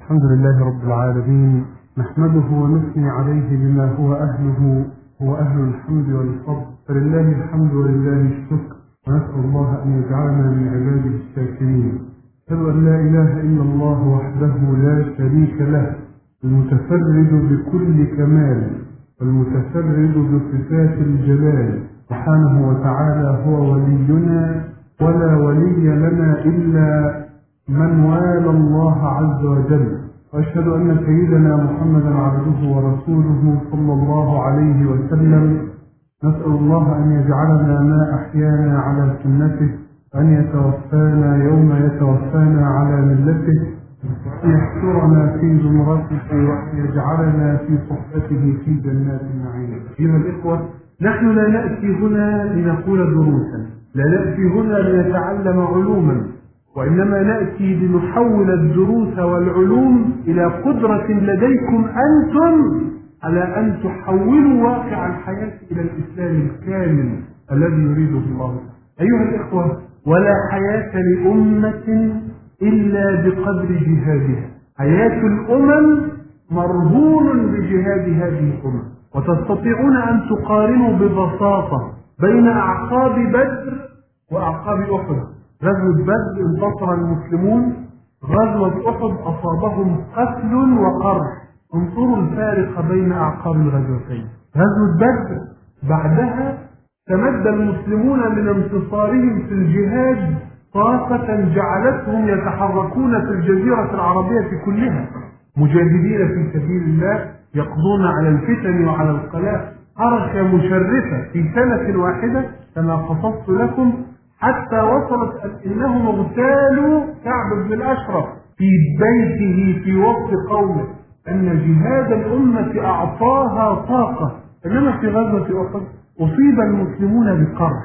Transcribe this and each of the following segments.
الحمد لله رب العالمين، نحمده ونثني عليه بما هو أهله، هو أهل الحمد والفضل، فلله الحمد ولله الشكر، ونسأل الله أن يجعلنا من عباده الشاكرين. أشهد أن لا إله إلا الله وحده لا شريك له، المتفرد بكل كمال والمتفرد بصفات الجلال، سبحانه وتعالى هو ولينا، ولا ولي لنا إلا من والى الله عز وجل. وأشهد أن سيدنا محمدا عبده ورسوله صلى الله عليه وسلم. نسأل الله أن يجعلنا ما أحيانا على سنته، وأن يتوفانا يوم يتوفانا على ملته، وأن يحشرنا في زمرته، وأن يجعلنا في صحبته في جنات النعيم. أيها الإخوة، نحن لا نأتي هنا لنقول دروسا، لا نأتي هنا لنتعلم علوما، وإنما نأتي لنحول الدروس والعلوم إلى قدرة لديكم أنتم على أن تحولوا واقع الحياة إلى الإسلام الكامل الذي يريده الله. أيها الإخوة، ولا حياة لأمة إلا بقدر جهادها. حياة الأمم مرهون بجهاد هذه الأمم. وتستطيعون أن تقارنوا ببساطة بين أعقاب بدر وأعقاب أحد. غزوة بدر انتصر المسلمون، غزوة أحد أصابهم قتل وقرح. انظروا الفارق بين أعقاب الغزوتين. غزوة بدر بعدها تمد المسلمون من انتصارهم في الجهاد طاقة جعلتهم يتحركون في الجزيرة العربية كلها مجاهدين في سبيل الله، يقضون على الفتن وعلى القلاء. حركة مشرفة في سنة واحدة كما قصصت لكم، حتى وصلت إنهم اغتالوا كعب بن الأشرف في بيته في وسط قومه. أن جهاد الأمة أعطاها طاقة. إنما في غزوة أحد أصيب المسلمون بقرح،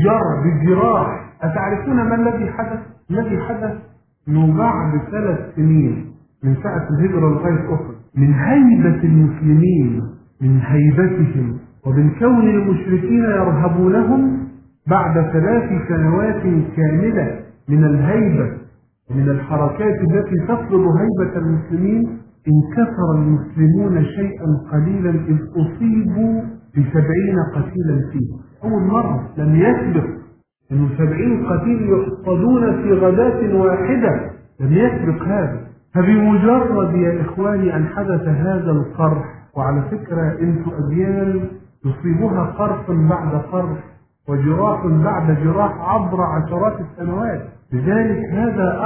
بجراح. أتعرفون ما الذي حدث؟ الذي حدث أنه بعد 3 سنين من ساعة الهجرة لغاية أحد، من هيبة المسلمين، من هيبتهم، ومن كون المشركين يرهبونهم، بعد 3 سنوات كاملة من الهيبة ومن الحركات التي تفرض هيبة المسلمين، انكسر المسلمون شيئا قليلا إذ أصيبوا ب70 قتيلا فيه. أول مرة، لم يسبق أن 70 قتيل يحصدون في غداة واحدة، لم يسبق هذا. فبمجرد يا إخواني أن حدث هذا القرح، وعلى فكرة أنتم أجيال يصيبها قرح بعد قرح وجراح بعد جراح عبر عشرات السنوات، لذلك هذا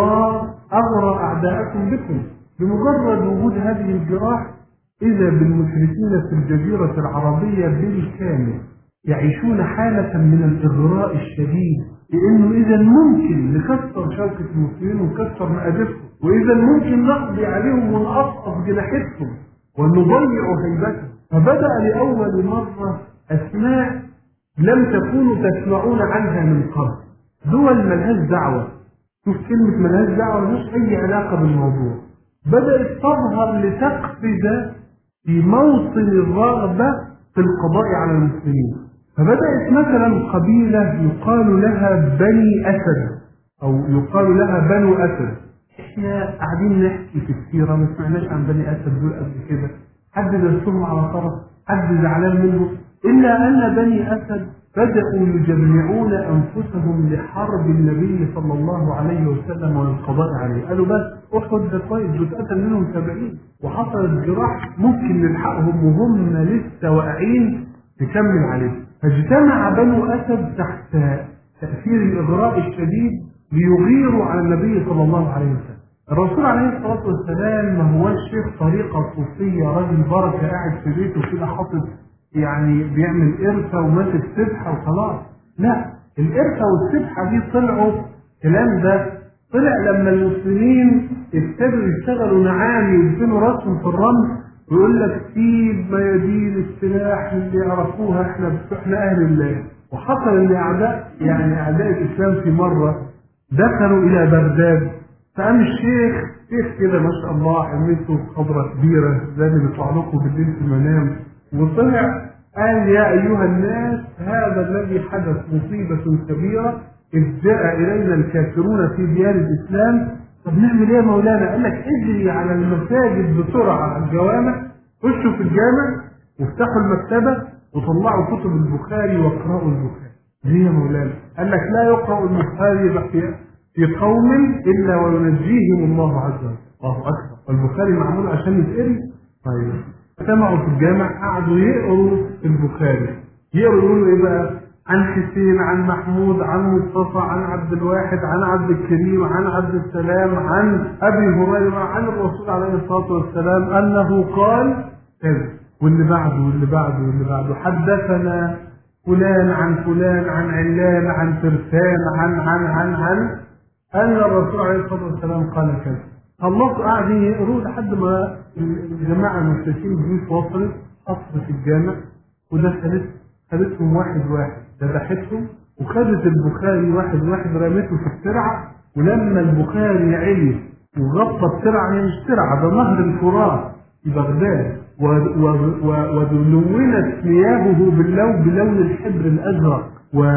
أغرى أعداءكم بكم. بمجرد وجود هذه الجراح إذا بالمشركين في الجزيرة العربية بالكامل يعيشون حالة من الإغراء الشديد، لأنه إذا ممكن نكسر شوكة المسلمين ونكسر مآدبهم، وإذا ممكن نقضي عليهم ونقصف جناحتهم ونضيع هيبتهم. فبدأ لأول مرة أسماء لم تكونوا تسمعون عنها من قبل، دول ملهاش دعوة. شوف كلمة ملهاش دعوة، ملهاش أي علاقة بالموضوع. بدأت تظهر لتقفز في موطن الرغبة في القضاء على المسلمين. فبدأت مثلا قبيلة يقال لها بني أسد، أو يقال لها بنو أسد. احنا قاعدين نحكي في السيرة ما سمعناش عن بني أسد دول قبل كده، حد درسهم على طرف، حد زعلان منهم، إلا أن بني أسد بدأوا يجمعون أنفسهم لحرب النبي صلى الله عليه وسلم والقضاء عليه. قالوا بس أحد ده كويس، بتقتل منهم 70 وحصلت جراح ممكن نلحقهم وهم لسه واقعين نكمل عليه. فاجتمع بنو أسد تحت تأثير الإغراء الشديد ليغيروا على النبي صلى الله عليه وسلم. الرسول عليه الصلاة والسلام ما هو الشيخ طريقة صوفية، راجل بركة قاعد في بيته كده حاطط يعني بيعمل قرفة وماسك سبحة وخلاص. لا، القرفة والسبحة دي طلعوا، الكلام ده طلع لما المسلمين ابتدوا يشتغلوا نعامي ويدفنوا راسهم في الرمل، ويقول لك سيب ميادين السلاح اللي يعرفوها، احنا أهل الله. وحصل ان أعداء الإسلام في مرة دخلوا إلى بغداد، فقام الشيخ كده ما شاء الله عملته خضرة كبيرة زي اللي بيطلع لكم بالليل في المنام، وطلع قال يا أيها الناس هذا الذي حدث مصيبة كبيرة، إذ جاء إلينا الكافرون في ديار الإسلام طب نعمل ايه يا مولانا؟ قال لك اجري على المساجد بسرعه، على الجوامع، خشوا في الجامع وافتحوا المكتبه وطلعوا كتب البخاري واقرأوا البخاري. ليه يا مولانا؟ قال لك لا يقرأ البخاري في قوم الا وينجيهم الله عز وجل. الله اكبر. والبخاري معمول عشان يتقري. طيب اجتمعوا في الجامع قعدوا يقروا البخاري. يقولوا ايه بقى؟ عن حسين، عن محمود، عن مصطفى، عن عبد الواحد، عن عبد الكريم، عن عبد السلام، عن ابي هريره، عن الرسول عليه الصلاه والسلام انه قال كذا، واللي بعده واللي بعده واللي بعده. حدثنا فلان عن فلان عن علان عن ترسان عن ان الرسول عليه الصلاه والسلام قال كذا. خلصوا قاعدين يقروا لحد ما الجماعه المشركين دي وصلت قصر في الجامع، خدتهم واحد ذبحتهم، وخدت البخاري واحد رمته في الترعه. ولما البخاري علي وغطى الترعه، هي مش ترعه، ده نهر الفرات في بغداد، ولونت ثيابه بلون الحبر الازرق،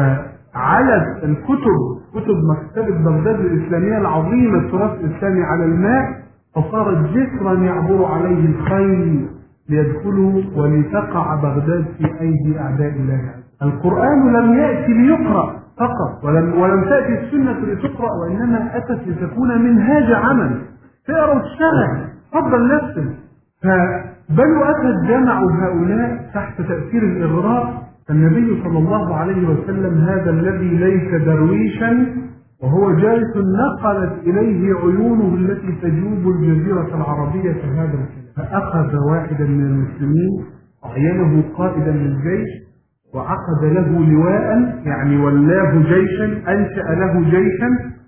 وعلت كتب مكتبه بغداد الاسلاميه العظيمه التراث الاسلامي على الماء، فصارت جسرا يعبر عليه الخيل ليدخلوا ولتقع بغداد في أيدي أعداء الله عز وجل. القرآن لم يأتي ليقرأ فقط، ولم تأتي السنة لتقرأ، وإنما أتت لتكون منهاج عمل، تقرأ وتشتغل. تفضل نفسك. فبنو أسد جمعوا هؤلاء تحت تأثير الإغراء. فالنبي صلى الله عليه وسلم هذا الذي ليس درويشا وهو جالس نقلت إليه عيونه التي تجوب الجزيرة العربية في هذا الكلام. فأخذ واحدا من المسلمين وعينه قائدا للجيش، وعقد له لواء، يعني ولاه جيشا، أنشأ له جيشا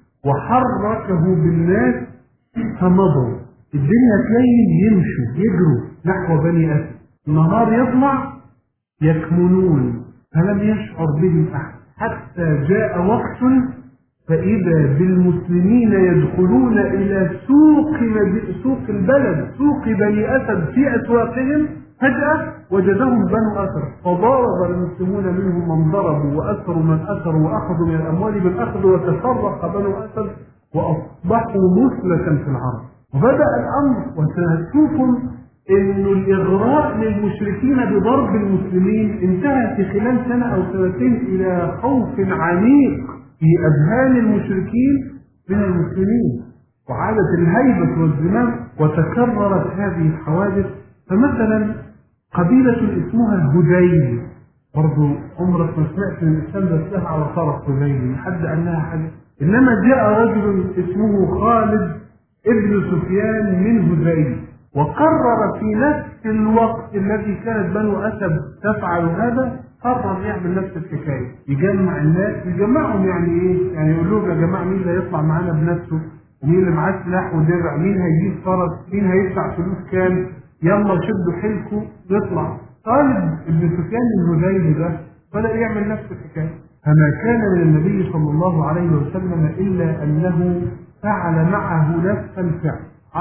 وحركه بالناس، فمضوا. الدنيا تليل يمشوا يجروا نحو بني أسد، النهار يطلع يكمنون، فلم يشعر بهم أحد حتى جاء وقت فإذا بالمسلمين يدخلون إلى سوق البلد، سوق بني أسد في أسواقهم. فجأة وجدهم بنو أسد، فضارب المسلمون منهم من ضربوا وأسروا من أسروا وأخذوا من الأموال بالأخذ، وتفرق بنو أسد وأصبحوا مثلة في العرب. وبدأ الأمر، وسنشوفهم إنه الإغراء للمشركين بضرب المسلمين انتهى في خلال سنة أو سنتين إلى خوف عميق في أذهان المشركين من المسلمين، وعادت الهيبة والزمام، وتكررت هذه الحوادث. فمثلا قبيلة اسمها هذيل، برضو عمرك ما سمعت ان الاسلام ده اسلها على طرف هذيل لحد انها حاجة، انما جاء رجل اسمه خالد ابن سفيان من هذيل، وقرر في نفس الوقت الذي كانت بنو اسد تفعل هذا، قرر يعمل نفس الحكايه، يجمع الناس، يجمعهم يعني ايه؟ يعني يقول لهم يا جماعه مين اللي هيطلع معانا بنفسه؟ ومين اللي معاه سلاح ودرع؟ مين هيجيب فرس؟ مين هيدفع فلوس كام؟ يلا شدوا حيلكم نطلع. خالد بن سفيان الهذيلي ده بدأ يعمل نفس الحكايه. فما كان من النبي صلى الله عليه وسلم الا انه فعل معه نفس الفعل.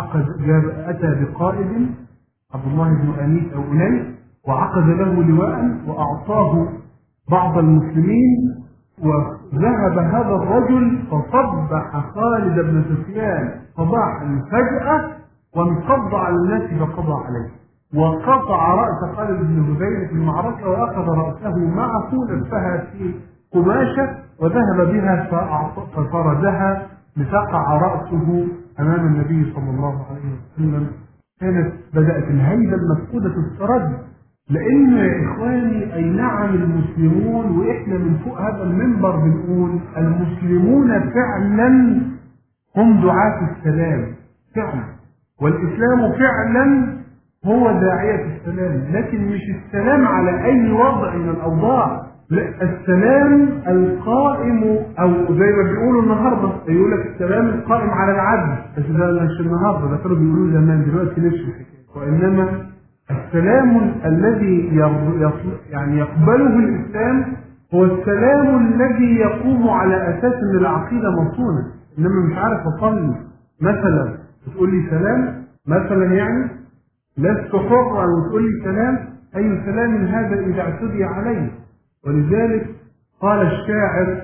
اتى بقائد عبد الله بن انيس او انيس، وعقد له لواء واعطاه بعض المسلمين، وذهب هذا الرجل فصبح خالد بن سفيان صباحا فجأة وانقض على الناس فقضى عليه، وقطع رأس خالد بن هذيل في المعركة، وأخذ رأسه معه لفها في قماشة وذهب بها فطردها لتقع رأسه أمام النبي صلى الله عليه وسلم. كانت بدأت الهيبة المفقودة الترد، لأن يا إخواني أي نعم المسلمون، وإحنا من فوق هذا المنبر بنقول المسلمون فعلا هم دعاة السلام فعلا، والإسلام فعلا هو داعية السلام، لكن مش السلام على أي وضع من الأوضاع، لا، السلام القائم، أو زي ما بيقولوا النهارده يقول لك السلام القائم على العدل، بس ده مش النهارده، ده كانوا بيقولوه زمان، دلوقتي ليش الحكاية. وإنما السلام الذي يعني يقبله الإسلام هو السلام الذي يقوم على أساس أن العقيدة مصونة. إنما مش عارف أصلي مثلا وتقول لي سلام مثلا، يعني لست حرا وتقول لي سلام، أي سلام هذا إذا اعتدي عليه؟ ولذلك قال الشاعر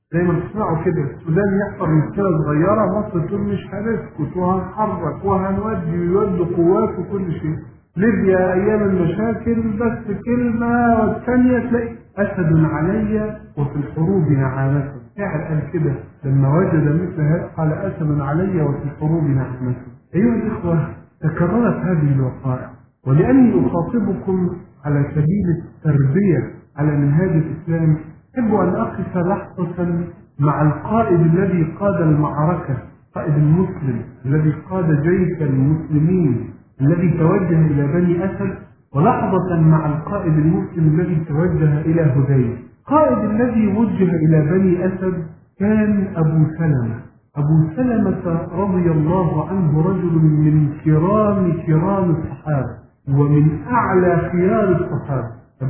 زي ما تسمعوا كده السودان يحصل مشكلة صغيرة مصر تقول مش هنسكت وهنحرك وهنودي ويودي قوات وكل شيء. ليبيا أيام المشاكل بس كلمة والثانية تلاقي أسد علي وفي الحروب نعامة. شاعر قال كده لما وجد مثل هذا قال أسد علي وفي الحروب نعامة. أيها الإخوة تكررت هذه الوقائع، ولأني أخاطبكم على سبيل التربية على منهاج الإسلام أحب أن أقف لحظة مع القائد الذي قاد المعركة، قائد المسلم الذي قاد جيش المسلمين الذي توجه إلى بني أسد، ولحظة مع القائد المسلم الذي توجه إلى هذيل. القائد الذي وجه إلى بني أسد كان أبو سلمة. أبو سلمة رضي الله عنه رجل من كرام الصحابة ومن أعلى خيار الصحابة.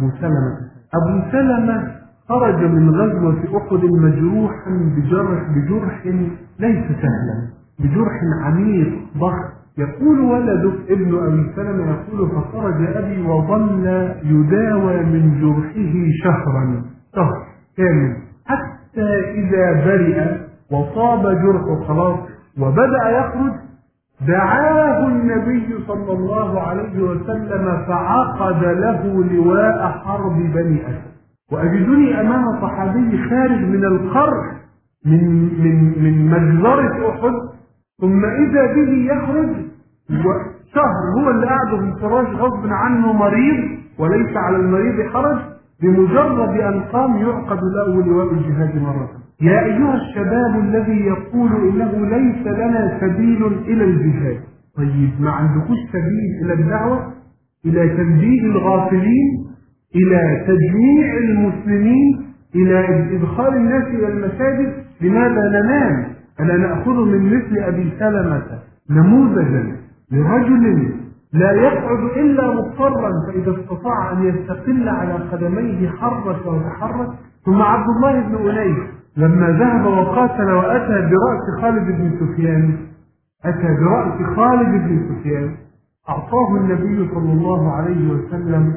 أبو سلمة خرج من غزوة أحد مجروحا بجرح ليس سهلا، بجرح عميق ضخم. يقول ولده ابن أبي سلمة يقول فخرج أبي وظل يداوى من جرحه شهر كامل، حتى إذا برئ وصاب جرحه خلاص وبدأ يخرج دعاه النبي صلى الله عليه وسلم فعقد له لواء حرب بني أسد. وأجدني أمام صحابي خارج من القرح من مجزرة أحد، ثم إذا به يخرج وشهر هو اللي قاعد في الفراش غصب عنه مريض وليس على المريض حرج، بمجرد أن قام يعقد له لواء الجهاد مرة. يا أيها الشباب الذي يقول إنه ليس لنا سبيل إلى الجهاد، طيب ما عندكوش سبيل إلى الدعوة، إلى تنبيه الغافلين، إلى تجميع المسلمين، إلى إدخال الناس إلى المساجد؟ لماذا ننام؟ ألا نأخذ من مثل أبي سلمة نموذجا لرجل لا يقعد إلا مضطرا، فإذا استطاع أن يستقل على قدميه حرك وتحرك. ثم عبد الله بن أنيس لما ذهب وقاتل وأتى برأس خالد بن سفيان أعطاه النبي صلى الله عليه وسلم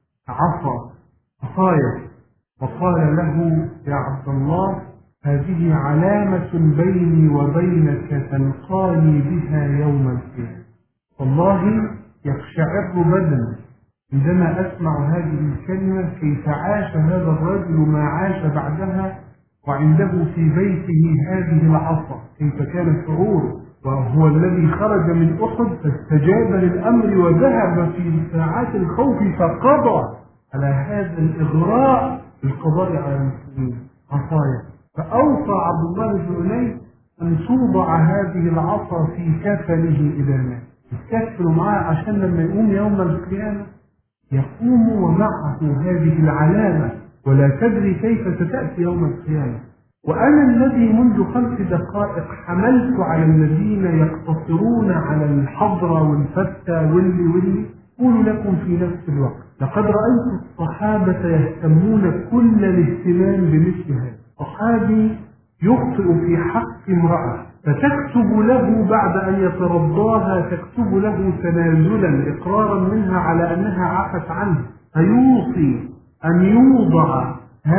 عصايا وقال له يا عبد الله هذه علامة بيني وبينك تلقاني بها يوم القيامة. والله يقشعر بدني عندما أسمع هذه الكلمة، كيف عاش هذا الرجل ما عاش بعدها وعنده في بيته هذه العصا، كيف كان شعوره، وهو الذي خرج من أحد فاستجاب للأمر وذهب في ساعات الخوف فقضى على هذا الإغراء بالقضاء على المسلمين عصايا. فأوصى عبد الله بن أنيس أن توضع هذه العصا في كفنه إذا مات، يتكفل معاه عشان لما يقوم يوم القيامة يقوم ومعه هذه العلامة، ولا تدري كيف ستأتي يوم القيامة. وأنا الذي منذ 5 دقائق حملت على الذين يقتصرون على الحضرة والفتة واللي أقول لكم في نفس الوقت لقد رأيت الصحابة يهتمون كل الاهتمام بمثل هذا. صحابي يخطئ في حق امرأة فتكتب له بعد أن يترضاها، تكتب له تنازلا إقرارا منها على أنها عفت عنه، فيوصي أن يوضع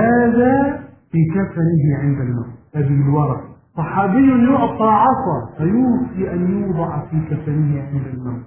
هذا في كفنه عند الموت. هذه الورقة. صحابي يعطى عصا فيوصي أن يوضع في كفنه عند الموت،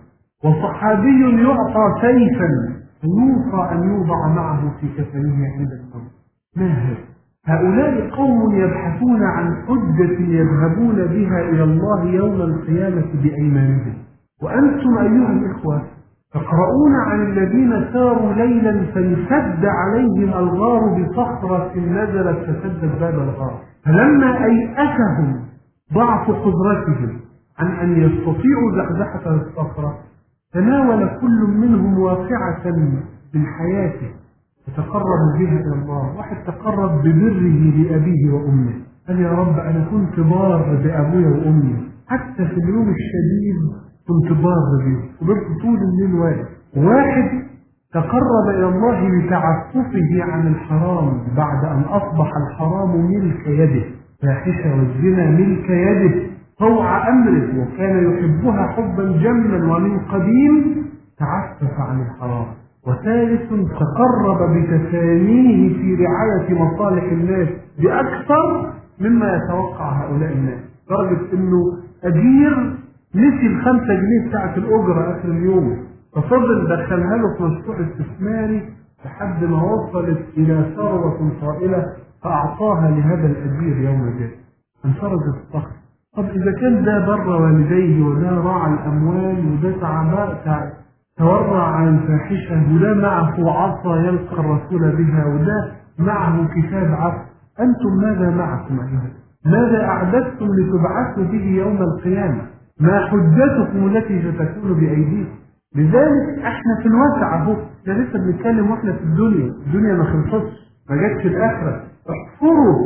وصحابي يعطى سيفا فيوصى أن يوضع معه في كفنه عند الموت. ما هذا؟ هؤلاء قوم يبحثون عن حجة يذهبون بها إلى الله يوم القيامة بأيمانهم، وأنتم أيها الإخوة تقرؤون عن الذين ساروا ليلا فانسد عليهم الغار بصخرة نزلت فسدت باب الغار، فلما أيأسهم ضعف قدرتهم عن أن يستطيعوا زحزحة الصخرة تناول كل منهم واقعة من حياته فتقرب بها إلى الله. واحد تقرب ببره لأبيه وأمه، قال يا رب أنا كنت بار بأبويا وأمي، حتى في اليوم الشديد كنت بار به، فضلت طول الليل واقف. واحد تقرب إلى الله لتعففه عن الحرام بعد أن أصبح الحرام ملك يده، فاحشة والزنا ملك يده طوع أمره، وكان يحبها حبا جما ومن قديم تعفف عن الحرام. وثالث تقرب بتفانيه في رعاية مصالح الناس بأكثر مما يتوقع هؤلاء الناس، لدرجة انه اجير نسي ال5 جنيه بتاعت الاجرة اخر اليوم، ففضل دخلها له في مشروع استثماري لحد ما وصلت الى ثروة طائلة فاعطاها لهذا الاجير يوم جاء. انفرج الصخر. طب اذا كان ده بر والديه وده راعى الاموال وده تورع عن الفاحشة وده معه عصا يلقى الرسول بها وده معه كتاب عفو، أنتم ماذا معكم أيها؟ ماذا أعددتم لتبعثوا به يوم القيامة؟ ما حجتكم التي ستكون بأيديكم؟ لذلك احنا في الوسع اهو، احنا لسه بنتكلم واحنا في الدنيا ما خلصتش، ما جاتش الآخرة. احفروا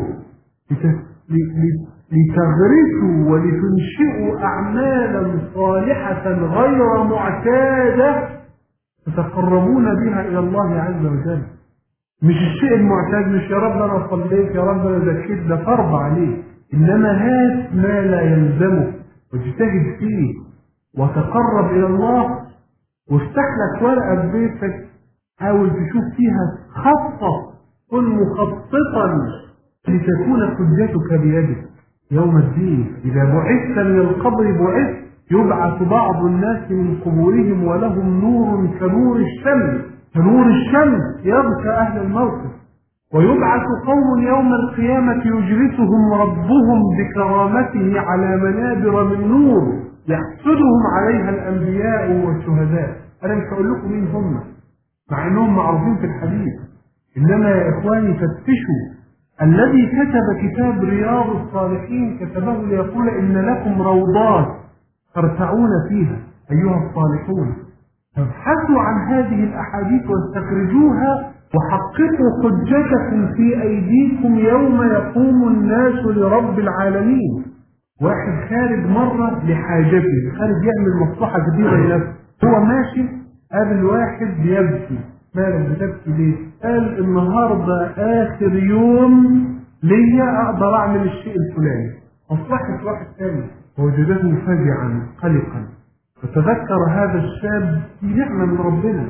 لتغرسوا ولتنشئوا أعمالا صالحة غير معتادة تتقربون بها إلى الله عز وجل. مش الشيء المعتاد، مش يا رب أنا صليت يا رب أنا زكيت، ده فرض عليك، إنما هات ما لا يلزمك واجتهد فيه وتقرب إلى الله، وافتح لك ورقة ببيتك حاول تشوف فيها خطة، كن مخططا لتكون حجتك بيدك يوم الدين. إذا بعثت من القبر بعثت، يبعث بعض الناس من قبورهم ولهم نور كنور الشمس، كنور الشمس يغشى أهل الموقف. ويبعث قوم يوم القيامة يجلسهم ربهم بكرامته على منابر من نور يحسدهم عليها الأنبياء والشهداء. أنا مش هقول لكم مين هم مع أنهم معروفين في الحديث، إنما يا إخواني فتشوا. الذي كتب كتاب رياض الصالحين كتبه ليقول إن لكم روضات ترتعون فيها أيها الصالحون، فابحثوا عن هذه الأحاديث واستخرجوها وحققوا حجتكم في أيديكم يوم يقوم الناس لرب العالمين. واحد خارج مرة لحاجته، خارج يعمل مصلحة كبيرة لنفسه، هو ماشي قابل واحد بيبكي. مالك بتبكي ليه؟ قال النهاردة آخر يوم ليا أقدر أعمل الشيء الفلاني. مصلحة واحد ثاني وجدته فزعا قلقا، فتذكر هذا الشاب في نعمة من ربنا،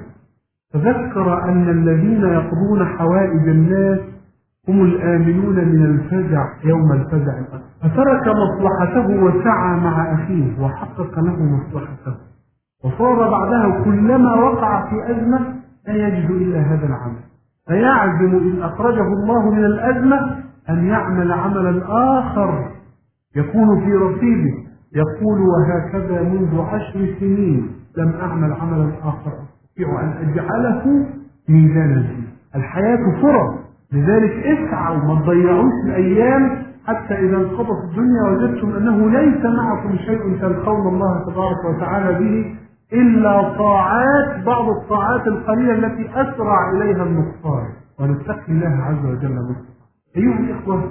تذكر أن الذين يقضون حوائج الناس هم الآمنون من الفزع يوم الفزع الأكبر، فترك مصلحته وسعى مع أخيه وحقق له مصلحته، وصار بعدها كلما وقع في أزمة لا يجد إلا هذا العمل، فيعزم إن أخرجه الله من الأزمة أن يعمل عملا آخر يكون في رصيده، يقول وهكذا منذ 10 سنين لم أعمل عملا آخر أستطيع أن أجعله ميزانا فيه. الحياة فرص، لذلك اسعوا ما تضيعوش الأيام حتى إذا انقضت الدنيا وجدتم أنه ليس معكم شيء تلقون الله تبارك وتعالى به إلا طاعات، بعض الطاعات القليلة التي أسرع إليها النصارى، ونتقي الله عز وجل نصرا. أيها الإخوة،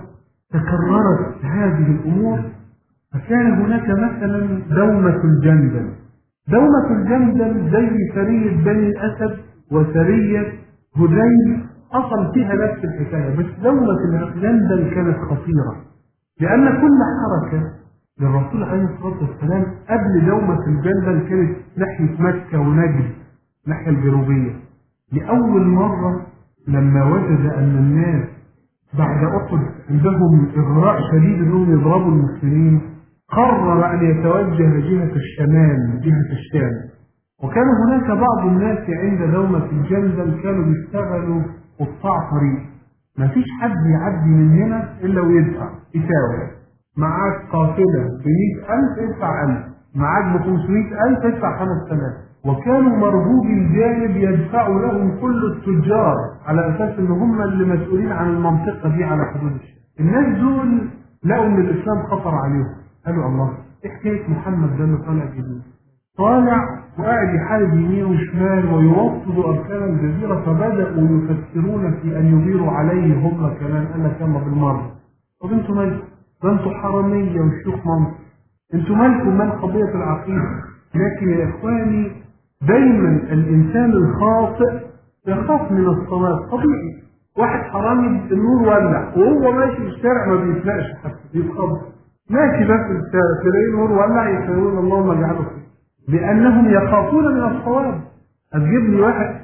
تكررت هذه الأمور، فكان هناك مثلا دومة الجندل. دومة الجندل زي سرية بني الأسد وسرية هذيل، حصل فيها نفس الحكاية، بس دومة الجندل كانت خطيرة، لأن كل حركة للرسول عليه الصلاة والسلام قبل دومة الجندل كانت ناحية مكة ونجد الناحية الجنوبية. لأول مرة لما وجد أن الناس بعد أحد عندهم إغراء شديد أنهم يضربوا المسلمين، قرر أن يتوجه جهة الشمال، جهة الشام. وكان هناك بعض الناس عند دومة الجندل كانوا بيشتغلوا قطاع طريق، ما فيش حد يعدي من هنا إلا ويدفع يساوي، معاك قافلة ب100,000 ادفع 1000، معاك ب500,000 ادفع 5000. وكانوا مرغوب الجانب يدفعوا لهم كل التجار على أساس إن هم اللي مسؤولين عن المنطقة دي على حدود الشام. الناس دول لقوا إن الإسلام خطر عليهم، قالوا الله إيه حكاية محمد ده اللي طالع جديد، طالع وقاعد يحارب يمين وشمال ويوطد أركان الجزيرة، فبدأوا يفكرون في أن يغيروا عليه هم كمان. قال لك يلا بالمرة، طب انتوا مالكم؟ ده انتوا حرامية وشيوخ منصب، انتوا مالكم من قضية العقيدة؟ لكن يا إخواني دايما الإنسان الخاطئ يخاف من الصواب، طبيعي. واحد حرامي النور ولع وهو ماشي في الشارع ما بيفلقش حتى بيتخبط، ماشي بس في الشارع تلاقيه النور ولع يقولون اللهم اجعله خير، لأنهم يخافون من الصواب. هتجيب لي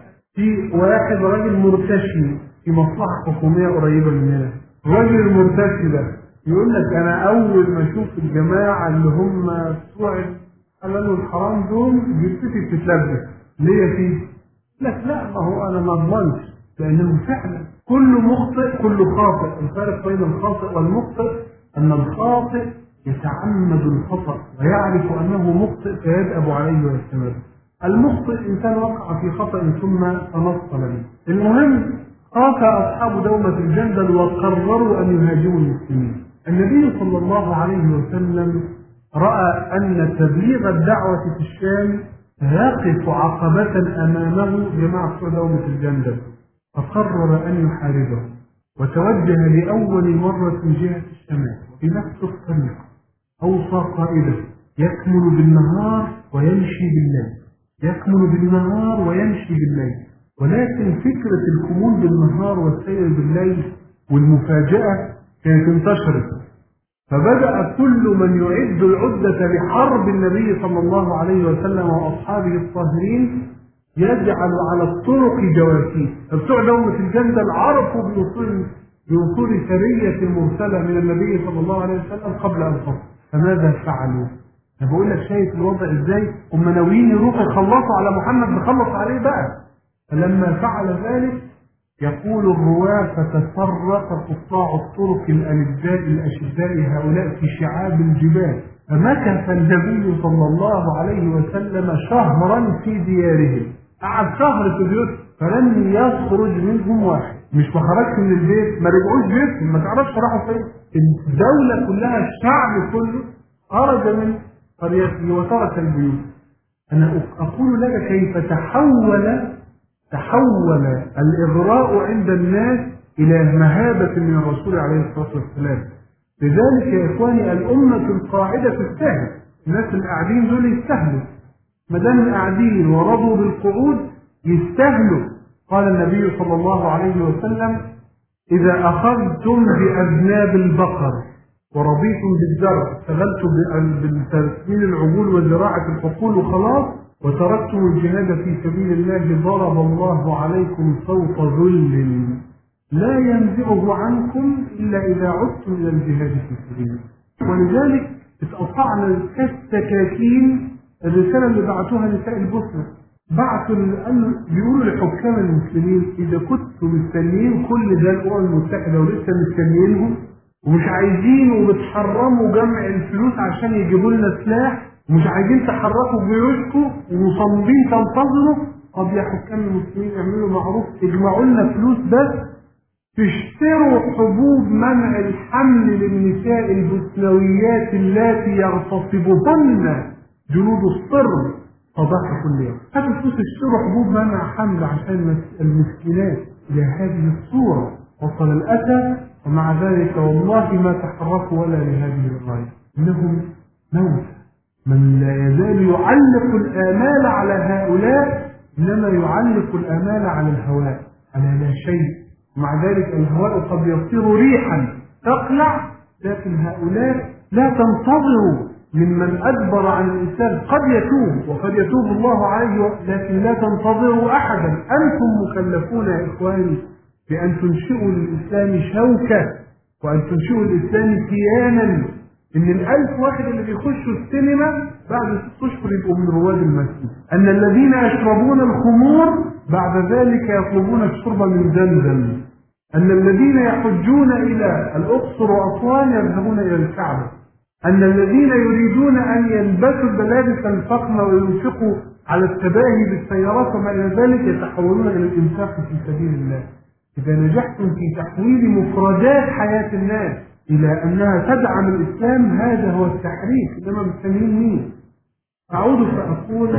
واحد راجل مرتشي في مصلحة حكومية قريبة مننا، الراجل المرتشي ده يقول لك أنا أول ما أشوف الجماعة اللي هم بتوع الحلال والحرام دول جبتي تتلبس ليه فيه؟ لك لا، ما هو أنا ما أضمنش، لأنه فعلا كل مخطئ كل خاطئ. الفرق بين الخاطئ والمخطئ أن الخاطئ يتعمد الخطأ ويعرف أنه مخطئ فيذهب عليه ويستمر. المخطئ إنسان وقع في خطأ ثم تنصل منه. المهم خاف أصحاب دومة الجندل وقرروا أن يهاجموا المسلمين. النبي صلى الله عليه وسلم رأى أن تبليغ الدعوة في الشام يقف عقبة أمامه جماعة دومة الجندل، فقرر أن يحاربه وتوجه لأول مرة من جهة الشمال. وفي نفس الطريق أوصى قائده يكمل بالنهار ويمشي بالليل، يكمل بالنهار ويمشي بالليل. ولكن فكرة الكمول بالنهار والسير بالليل والمفاجأة كانت انتشرت، فبدأ كل من يعد العدة لحرب النبي صلى الله عليه وسلم وأصحابه الطاهرين يجعل على الطرق جواسيس. بتوع دومة الجندل عرفوا بوصول سرية مرسلة من النبي صلى الله عليه وسلم قبل أن تصل، فماذا فعلوا؟ أنا بقول لك شايف الوضع إزاي؟ هم ناويين يروحوا يخلصوا على محمد، بخلص عليه بقى. فلما فعل ذلك يقول الرواة فتفرق قطاع الطرق الألداء الأشداء هؤلاء في شعاب الجبال، فمكث النبي صلى الله عليه وسلم شهرا في ديارهم. قعد شهر في بيوت فلم يخرج منهم واحد. مش ما خرجش من البيت، ما رجعوش بيتهم، ما تعرفش راحوا فين. الدولة كلها الشعب كله خرج من قريته وترك البيوت. أنا أقول لك كيف تحول الإغراء عند الناس إلى مهابة من الرسول عليه الصلاة والسلام. لذلك يا إخواني الأمة القاعدة تستاهل، الناس القاعدين دول يستاهلوا، ما دام قاعدين ورضوا بالقعود يستاهلوا. قال النبي صلى الله عليه وسلم إذا أخذتم بأذناب البقر ورضيتم بالزرع، اشتغلتم بالتسمين العجول وزراعة الحقول وخلاص، وتركتم الجهاد في سبيل الله، ضرب الله عليكم صوت ذل لا ينزعه عنكم إلا إذا عدتم إلى الجهاد في سبيل الله. ولذلك اتقطعنا كالسكاكين. الرسالة اللي بعتوها نساء البوسنة بعثوا بيقولوا لحكام المسلمين إذا كنتم مستنيين كل ده الأمم المتحدة ولسه مستنيينهم ومش عايزين وبتحرموا جمع الفلوس عشان يجيبوا لنا سلاح ومش عايزين تحركوا جيوشكم ومصممين تنتظروا، طب يا حكام المسلمين اعملوا معروف اجمعوا لنا فلوس بس تشتروا حبوب منع الحمل للنساء البوسنويات اللاتي يغتصبهن جنود الصرب صباح كل يوم. هاتوا فلوس اشتروا حبوب منع حمل عشان المسكينات. إلى هذه الصورة وصل الأسى، ومع ذلك والله ما تحركوا ولا لهذه الغاية. إنهم موت. من لا يزال يعلق الآمال على هؤلاء إنما يعلق الآمال على الهواء، على لا شيء. ومع ذلك الهواء قد يصير ريحا تقلع، لكن هؤلاء لا تنتظروا ممن أدبر عن الإسلام. قد يتوب وقد يتوب الله عليه، لكن لا تنتظروا أحدا. أنتم مكلفون يا إخواني بأن تنشئوا للإسلام شوكة وأن تنشئوا الإسلام كيانا. إن 1000 واحد اللي بيخشوا السينما بعد 6 أشهر يبقوا من رواد المسجد. أن الذين يشربون الخمور بعد ذلك يطلبون الشرب من زمزم. أن الذين يحجون إلى الأقصر وأسوان يذهبون إلى الكعبة. أن الذين يريدون أن يلبسوا الملابس الفخمة وينفقوا على التباهي بالسيارات وما إلى ذلك يتحولون إلى الإنفاق في سبيل الله. إذا نجحتم في تحويل مفردات حياة الناس إلى أنها تدعم الإسلام هذا هو التحريك. إنما مستنيين مين؟ أعود فأقول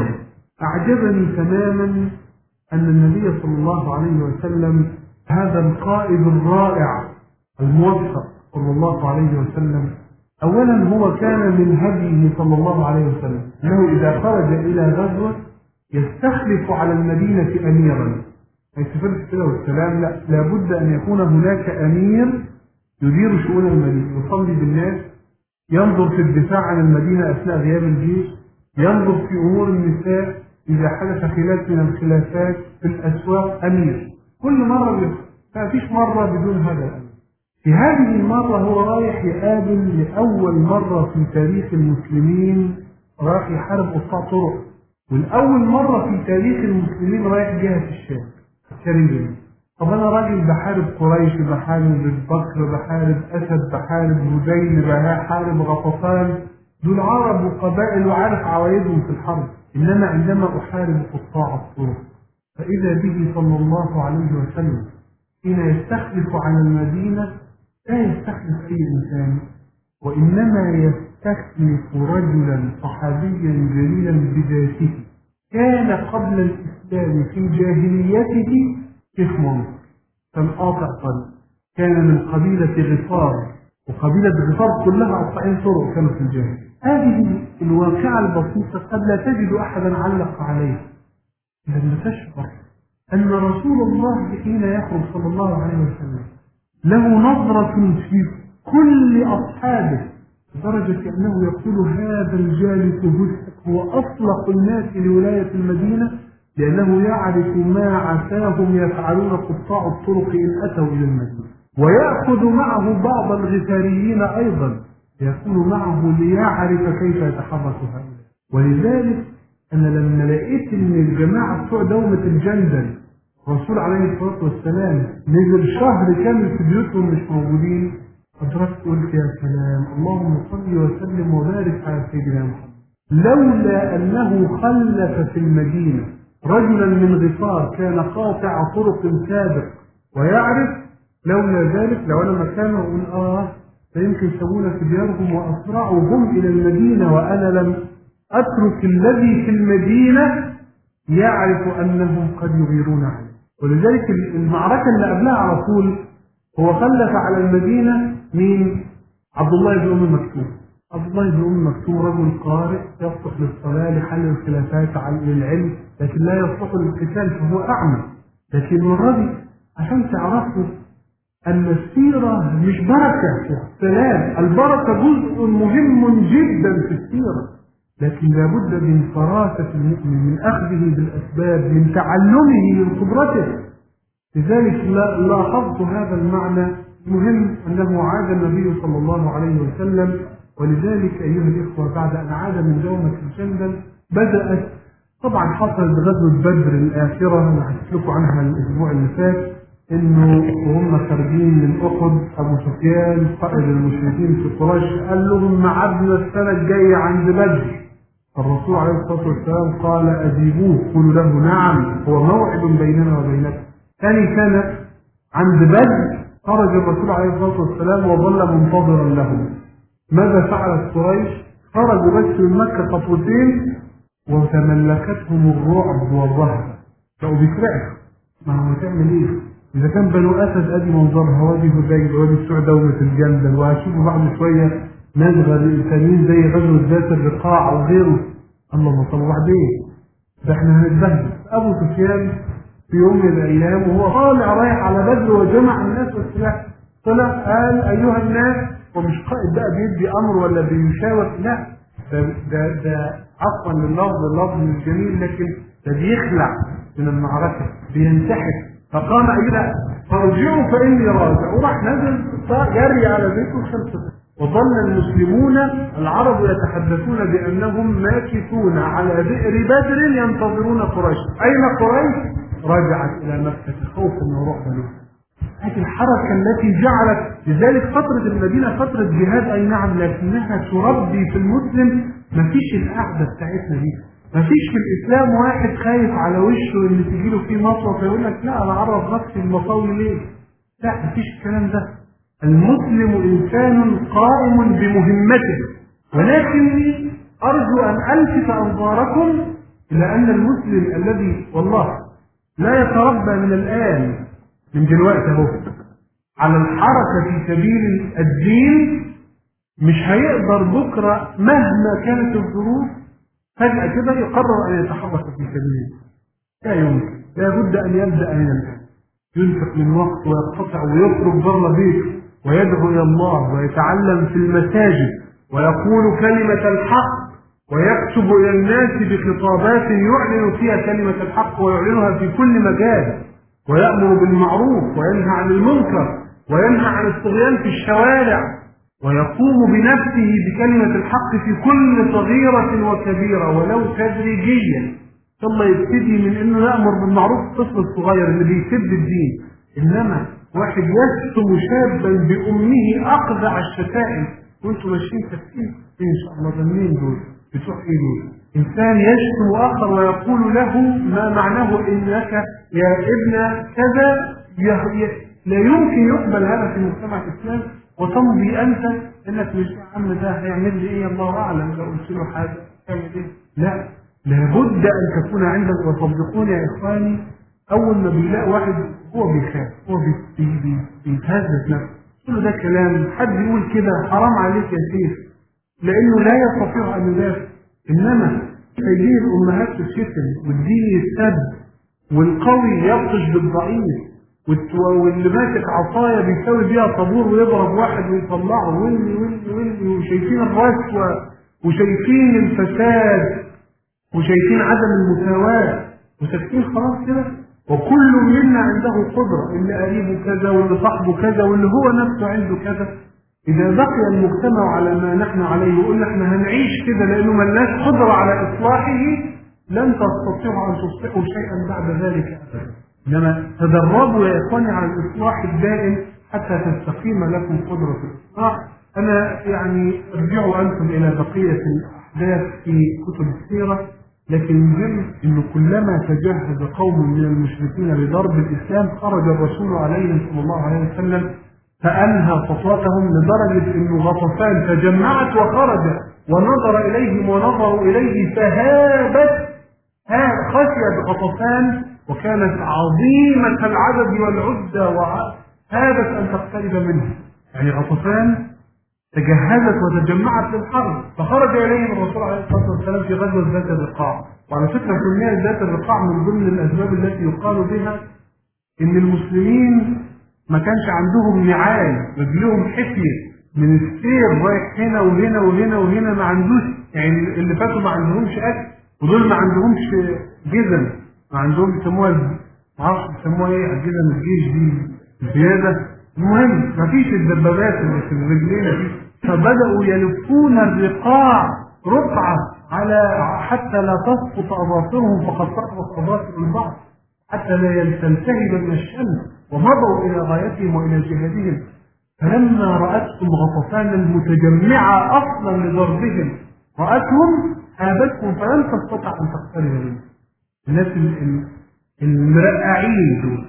أعجبني تماما أن النبي صلى الله عليه وسلم هذا القائد الرائع الموفق صلى الله عليه وسلم، أولا هو كان من هديه صلى الله عليه وسلم أنه إذا خرج إلى غزوة يستخلف على المدينة أميرا، ما يسافرش كده والسلام، لا، لابد أن يكون هناك أمير يدير شؤون المدينة، يصلي بالناس، ينظر في الدفاع عن المدينة أثناء غياب الجيش، ينظر في أمور النساء إذا حدث خلاف من الخلافات في الأسواق. أمير كل مرة ما فيش مرة بدون هذا الأمير. في هذه المرة هو رايح يقابل لأول مرة في تاريخ المسلمين، رايح يحارب قطاع طرق، والأول مرة في تاريخ المسلمين رايح جهة الشام الشريف. طب أنا راجل بحارب قريش، بحارب بكر، بحارب أسد، بحارب هذيل، بحارب غطفان، دول عرب وقبائل وعارف عوايدهم في الحرب، إنما عندما أحارب قطاع الطرق فإذا به صلى الله عليه وسلم حين يستخلف على المدينة لا يستخلف أي إنسان، وإنما يستخلف رجلا صحابيا جليلا بذاته كان قبل الإسلام في جاهليته شيخ منصر، كان قاطع طريق، كان من قبيلة غفار، وقبيلة غفار كلها قاطعين طرق كانوا في الجاهلية. هذه الواقعة البسيطة قد لا تجد أحدا علق عليه، لم تشعر أن رسول الله حين يخرج صلى الله عليه وسلم له نظرة في كل أصحابه لدرجة أنه يقول هذا الجالس هو أصلح الناس لولاية المدينة، لأنه يعرف ما عساهم يفعلون قطاع الطرق إن أتوا إلى المدينة، ويأخذ معه بعض الغفاريين أيضا يكون معه ليعرف كيف يتحرك هؤلاء. ولذلك أنا لما لقيت أن الجماعة بتوع دومة الجندل الرسول عليه الصلاة والسلام نزل شهر كامل في بيوتهم مش موجودين، أدركت قلت يا سلام، اللهم صل وسلم وبارك على سيدنا محمد. لولا أنه خلف في المدينة رجلا من غفار كان قاطع طرق سابق ويعرف، لولا ذلك لو أنا مكانه أقول فيمكن سوونا في ديارهم وأسرعوا هم إلى المدينة وأنا لم أترك الذي في المدينة يعرف أنهم قد يغيرون عليه. ولذلك المعركة اللي قبلها على طول هو خلف على المدينة مين؟ عبد الله بن أم مكتوم. عبد الله بن أم مكتوم رجل قارئ يصلح للصلاة لحل الخلافات للعلم، لكن لا يصلح للقتال فهو أعمى. لكن المرة دي عشان تعرفوا أن السيرة مش بركة سلام، البركة جزء مهم جدا في السيرة، لكن لابد من فراسة المؤمن، من أخذه بالأسباب، من تعلمه من خبرته. لذلك لاحظت هذا المعنى مهم أنه عاد النبي صلى الله عليه وسلم. ولذلك أيها الإخوة بعد أن عاد من دومة الجندل بدأت طبعا حصلت غزوة بدر الآخرة اللي حكيت لكم عنها الأسبوع اللي فات، إنه وهم خارجين من أحد أبو سفيان قائد المشركين في قريش قال لهم معادنا السنة الجاية عند بدر. الرسول عليه الصلاة والسلام قال أجيبوه، قولوا له نعم هو موعد بيننا وبينكم. ثاني سنة عند بدر خرج الرسول عليه الصلاة والسلام وظل منتظرا له. ماذا فعلت قريش؟ خرجوا بس من مكة خطوتين وتملكتهم الرعب والرهبة، بقوا بيسرقوا. ما هو تعمل ايه؟ إذا كان بنو أسد أدي منظرها، وادي هذيل، وادي بتوع دولة الجندل، وهشوفوا بعد شوية ناس ثانيين زي غزوة ذات الرقاع وغيره. الله طب وبعدين؟ ده احنا هنتبهدل. أبو سفيان في يوم من الأيام وهو طالع رايح على بدر وجمع الناس والسلاح، طلع قال أيها الناس، ومش قائد بقى بيدي أمر ولا بيشاور، لا ده عفوا اللفظ مش جميل، لكن ده بيخلع من المعركة، بينتحر. فقام أيها فارجعوا فإني راجع، وراح نزل يري على بيته وخلصت. وظل المسلمون العرب يتحدثون بأنهم ماكثون على بئر بدر ينتظرون قريش. أين قريش؟ رجعت إلى مكة خوفا ورعبا. هذه الحركة التي جعلت لذلك فترة المدينة فترة جهاد، أي نعم، لكنها تربي في المسلم. مفيش القعدة بتاعتنا دي، مفيش في الإسلام واحد خايف على وشه اللي تجيله فيه مطوة فيقول لك لا أنا أعرف نفسي المطاوي ليه. لا، مفيش الكلام ده. المسلم إنسان قائم بمهمته، ولكني أرجو أن ألفت أنظاركم إلى أن المسلم الذي والله لا يتربى من الآن من دلوقتي اهو على الحركة في سبيل الدين مش هيقدر بكرة مهما كانت الظروف فجأة كده يقرر أن يتحرك في سبيل. لا يمكن، لا بد أن يبدأ من الآن، ينفق من وقت ويقتطع ويخرج بره بيته ويدعو إلى الله ويتعلم في المساجد ويقول كلمة الحق ويكتب إلى الناس بخطابات يعلن فيها كلمة الحق ويعلنها في كل مجال، ويأمر بالمعروف وينهى عن المنكر. وينهى عن الطغيان في الشوارع، ويقوم بنفسه بكلمة الحق في كل صغيرة وكبيرة ولو تدريجيا. ثم يبتدي من انه يأمر بالمعروف الطفل الصغير اللي بيسب الدين، انما واحد يشتم شابا بأمه أقذع الشتائم وانتم ماشيين تفكير ان شاء الله ده منين دول؟ بتوع ايه دول؟ انسان يشتم اخر ويقول له ما معناه انك يا ابن كذا، لا يمكن يقبل هذا في المجتمع الاسلامي. وتمضي انت انك مش يا عم ده هيعمل لي ايه الله اعلم، لو قلت له حاجه تعمل ايه؟ لا، لابد ان تكون عندك. وصدقوني يا اخواني، اول ما بيلاقي واحد هو بيخاف، هو بيتهزز نفسه، كل ده كلام حد يقول كده حرام عليك يا سيف، لانه لا يستطيع ان يدافع. انما تجيب الامهات تشتم والدين يستد والقوي يبطش بالضعيف واللي ماسك عصايه بيساوي بيها طابور ويضرب واحد ويطلعه واللي وشايفين الرشوه وشايفين الفساد وشايفين عدم المساواه وساكتين خلاص كده. وكل منا عنده قدره، اللي قريبه كذا واللي صاحبه كذا واللي هو نفسه عنده كذا. إذا بقي المجتمع على ما نحن عليه وقلنا احنا هنعيش كده لأنه ملناش قدرة على إصلاحه، لن تستطيعوا أن تصلحوا شيئا بعد ذلك أبدا. إنما تدربوا يا إخواني على الإصلاح الدائم حتى تستقيم لكم قدرة الإصلاح. أنا يعني ارجعوا أنتم إلى بقية الأحداث في كتب السيرة، لكن المهم أنه كلما تجهز قوم من المشركين لضرب الإسلام خرج الرسول عليه صلى الله عليه وسلم فأنهى خطوتهم، لدرجة أن غطفان تجمعت وخرج ونظر إليهم ونظروا إليه فهابت خشيت غطفان، وكانت عظيمة العدد والعدة وهابت أن تقترب منه. يعني غطفان تجهزت وتجمعت للحرب، فخرج إليهم الرسول عليه الصلاة والسلام في غزوة ذات الرقاع. وعلى فكرة سميت ذات الرقاع من ضمن الأسباب التي يقال بها إن المسلمين ما كانش عندهم نعال، رجلهم حفية من السير رايح هنا وهنا وهنا وهنا، ما عندوش يعني اللي فاتوا ما عندهمش أكل، ودول ما عندهمش جزم، ما عندهم بيسموها ما اعرفش بيسموها ايه جزم الجيش دي زيادة. المهم ما فيش الدبابات اللي في الرجلين دي، فبدأوا يلفون الرقاع رقعة على حتى لا تسقط أظافرهم، فقد سقطت أظافر البعض حتى لا تلتهب من الشمس، ومضوا إلى غايتهم وإلى جهادهم. فلما رأتهم غطفان المتجمعة أصلا لضربهم رأتهم هابتهم فلم تستطع أن تقترب منهم. الناس المرقعين دول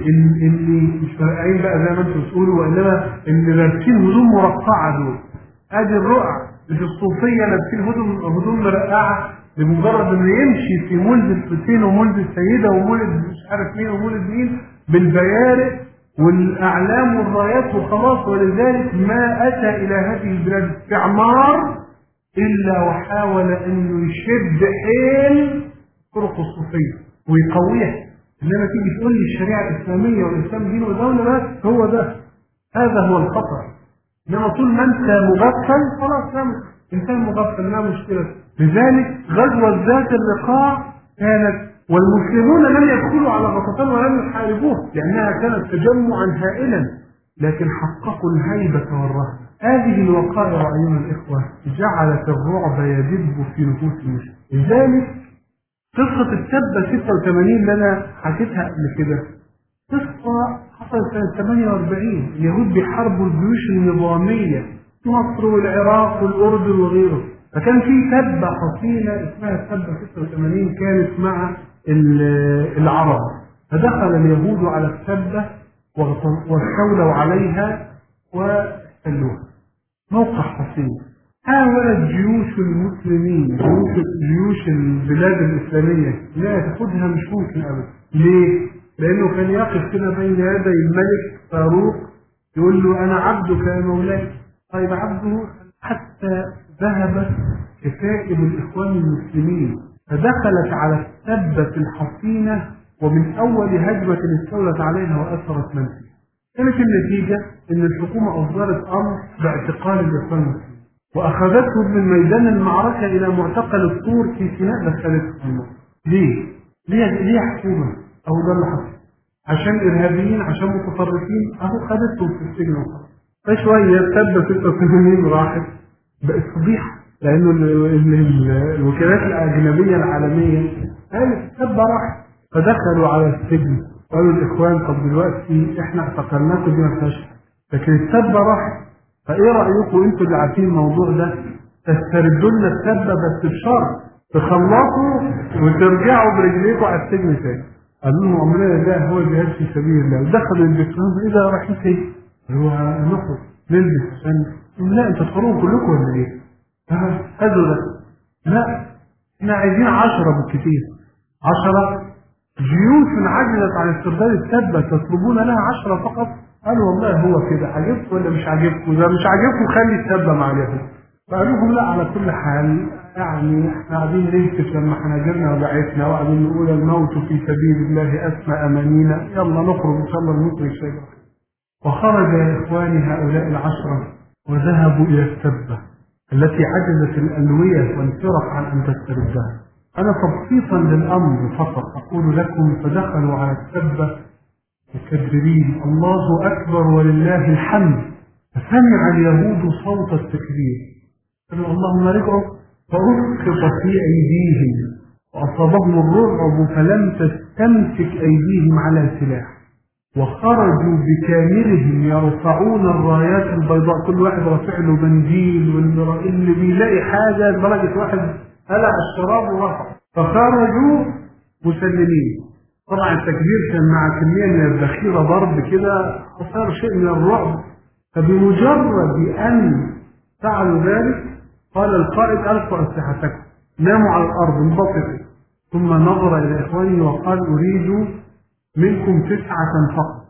اللي مش مرقعين بقى زي ما انتم بتقولوا، وإنما اللي لابسين هدوم مرقعة دول، ادي الرقع اللي في الصوفية لابسين هدوم مرقعة لمجرد انه يمشي في مولد الحسين ومولد السيدة ومولد مش عارف مين ومولد مين بالبيارق والاعلام والرايات وخلاص. ولذلك ما اتى الى هذه البلاد استعمار الا وحاول انه يشد حيل طرق الصوفية ويقويها. انما تيجي تقول لي الشريعة الاسلامية والاسلام دين ودولة، بس هو ده، هذا هو الخطر. انما طول ما انت مغفل خلاص، لا انسان مغفل لا مشكلة. لذلك غزوة ذات الرقاع كانت والمسلمون لم يدخلوا على غطفان ولم يحاربوه لانها كانت تجمعا هائلا، لكن حققوا الهيبة والرهبة. هذه الوقائع ايها الاخوة جعلت الرعب يدب في نفوس المسلمين. لذلك قصة السبة 86 اللي انا حكيتها قبل كده قصة حصلت سنة 48. اليهود بيحاربوا الجيوش النظامية في مصر والعراق والأردن وغيره، فكان في سبة حصينة اسمها السبة 86 كانت مع العرب، فدخل اليهود على السبة واستولوا عليها واحتلوها. موقع حصين. حاولت جيوش المسلمين جيوش البلاد الإسلامية لا تاخدها، مش ممكن أبدا. ليه؟ لأنه كان يقف كده بين يدي الملك فاروق يقول له أنا عبدك يا مولاي. طيب عبده، حتى ذهبت كتائب الإخوان المسلمين فدخلت على السبة الحصينة، ومن أول هجمة استولت عليها وأثرت من فيها. كانت النتيجة أن الحكومة أصدرت أمر باعتقال الإخوان المسلمين وأخذتهم من ميدان المعركة إلى معتقل الطور في سيناء، دخلتهم. ليه؟ ليه حكومة؟ أو ده اللي حصل. عشان إرهابيين، عشان متطرفين، أهو خدتهم في السجن وخلاص. فشوية السبة 86 راحت، بقت فضيحة، لأنه الوكالات الأجنبية العالمية قالت السبة راحت، فدخلوا على السجن قالوا الإخوان طب دلوقتي إحنا اعتقلناكم دي ما فيهاش، لكن السبة راحت، فإيه رأيكم أنتوا اللي عارفين الموضوع ده تستردوا لنا السبة بس بشرط تخلصوا وترجعوا برجليكم على السجن تاني. قالوا لهم أمرنا ده هو الجهاد في سبيل الله، ودخلوا البيتون إيه ده رايحين فين؟ هو نخرج نلبس عشان لا أنتوا تخرجوا كلكم ولا إيه؟ هذا ده لا احنا عايزين 10 بالكثير، 10 جيوش عجزت عن استرداد السبة تطلبون لها 10 فقط. قالوا والله هو كده عجبكم ولا مش عجبكم؟ إذا مش عجبكم خلي السبة مع اليهود. فقالوا لهم لا على كل حال يعني احنا قاعدين نهتف لما حناجرنا وبعثنا وقاعدين نقول الموت في سبيل الله اسمى امانينا، يلا نخرج ان شاء الله نخرج شيئا. وخرج يا اخواني هؤلاء ال10 وذهبوا الى السبة التي عجزت الالوية والفرق عن ان تستردها. انا تبسيطا للامر فقط اقول لكم فدخلوا على السبة مكبرين الله اكبر ولله الحمد، فسمع اليهود صوت التكبير قالوا اللهم رجعوا فأسقط في أيديهم وأصابهم الرعب فلم تستمسك أيديهم على سلاح، وخرجوا بكاملهم يرفعون الرايات البيضاء، كل واحد رافع له بنديل واللي بيلاقي حاجة لدرجة واحد قلع الشراب ورفع، فخرجوا مسلمين. طبعا التكبير كان مع كمية من الذخيرة ضرب كده أثار شيء من الرعب، فبمجرد أن فعلوا ذلك قال القائد ألقوا أسلحتكم، ناموا على الأرض انبسطوا، ثم نظر إلى إخوانه وقال أريد منكم 9 فقط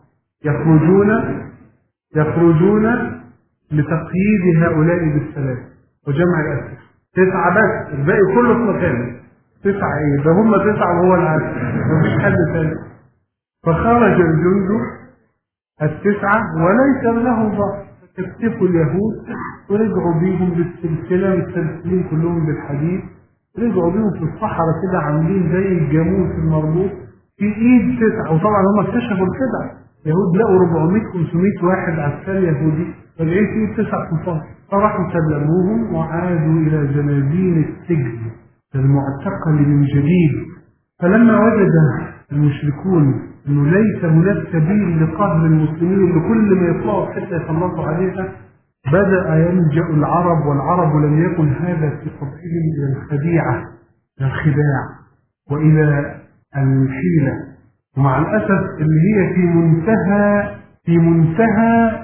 يخرجون لتقييد هؤلاء بالسلام وجمع الأسلحة. 9 بس، الباقي كله في مكانه. 9 إيه؟ ده هم 9 وهو العدد، مفيش حد ثاني. فخرج الجند 9 وليس له ضعف، اكتفوا اليهود ورجعوا بيهم بالسلسلة متسلسلين كلهم بالحديد، رجعوا بيهم في الصحراء كده عاملين زي الجاموس المربوط في ايد 9. وطبعا هم اكتشفوا الخدعة، يهود لقوا 400-500 واحد عسكري يهودي فلقيت في ايد 9 انفار، فراحوا سلموهم وعادوا الى زنازين السجن المعتقل من جديد. فلما وجد المشركون انه ليس هناك سبيل لقهر المسلمين لكل ما يطلعوا حتى يخلصوا عليها، بدأ يلجأ العرب، والعرب لم يكن هذا في طبعهم، الى الخديعة، الى الخداع والى الحيلة، ومع الاسف اللي هي في منتهى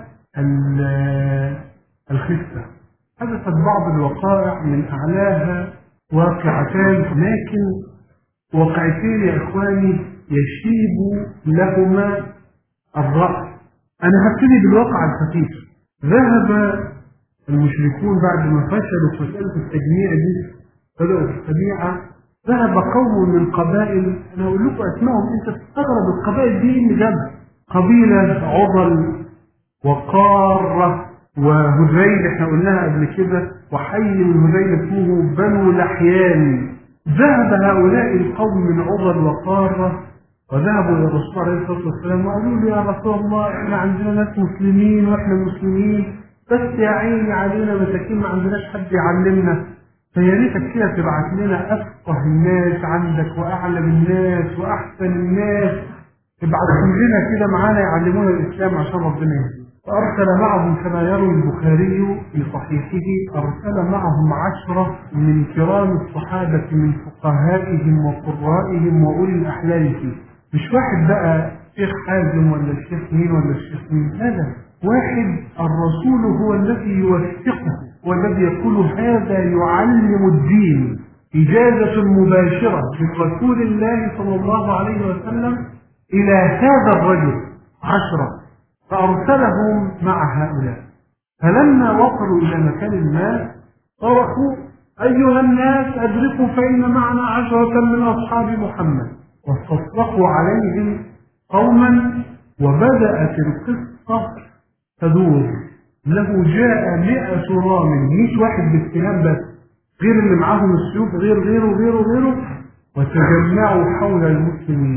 الخفة. حدثت بعض الوقائع من اعلاها واقعتان، لكن واقعتين يا اخواني يشيب لهما الرأس. انا هبتدي بالواقع الخفيف. ذهب المشركون بعد ما فشلوا في مسألة التجميع دي، بدأوا في التجميع، ذهب قوم من قبائل، انا اقول لكم اسمائهم انت تستغرب القبائل دي اللي جابها، قبيلة عضل وقارة وهذيل احنا قلناها قبل كده، وحي من هذيل اسمه بنو لحيان. ذهب هؤلاء القوم من عضل وقارة وذهبوا الى الرسول عليه الصلاه والسلام وقالوا له يا رسول الله احنا عندنا ناس مسلمين واحنا مسلمين، بس يا عيني علينا مساكين ما عندناش حد يعلمنا، فيا ريتك كده تبعت لنا افقه الناس عندك واعلم الناس واحسن الناس، ابعتهم لنا كده معانا يعلمونا الاسلام عشان ربنا يهدينا. فأرسل معهم كما يروي البخاري في صحيحه، أرسل معهم 10 من كرام الصحابة من فقهائهم وقرائهم وأولي الأحلام فيه. مش واحد بقى شيخ حازم ولا الشيخ مين ولا الشيخ مين، لا، واحد الرسول هو الذي يوثقه والذي يقول هذا يعلم الدين، إجازة مباشرة من رسول الله صلى الله عليه وسلم إلى هذا الرجل 10، فأرسلهم مع هؤلاء. فلما وصلوا إلى مكان ما صرخوا أيها الناس أدركوا فإن معنا 10 من أصحاب محمد، واستصرخوا عليهم قوما، وبدأت القصة تدور. له جاء 100 رامل، 100 واحد بالسهام بس، غير اللي معاهم السيوف، غيره، وتجمعوا حول المسلمين.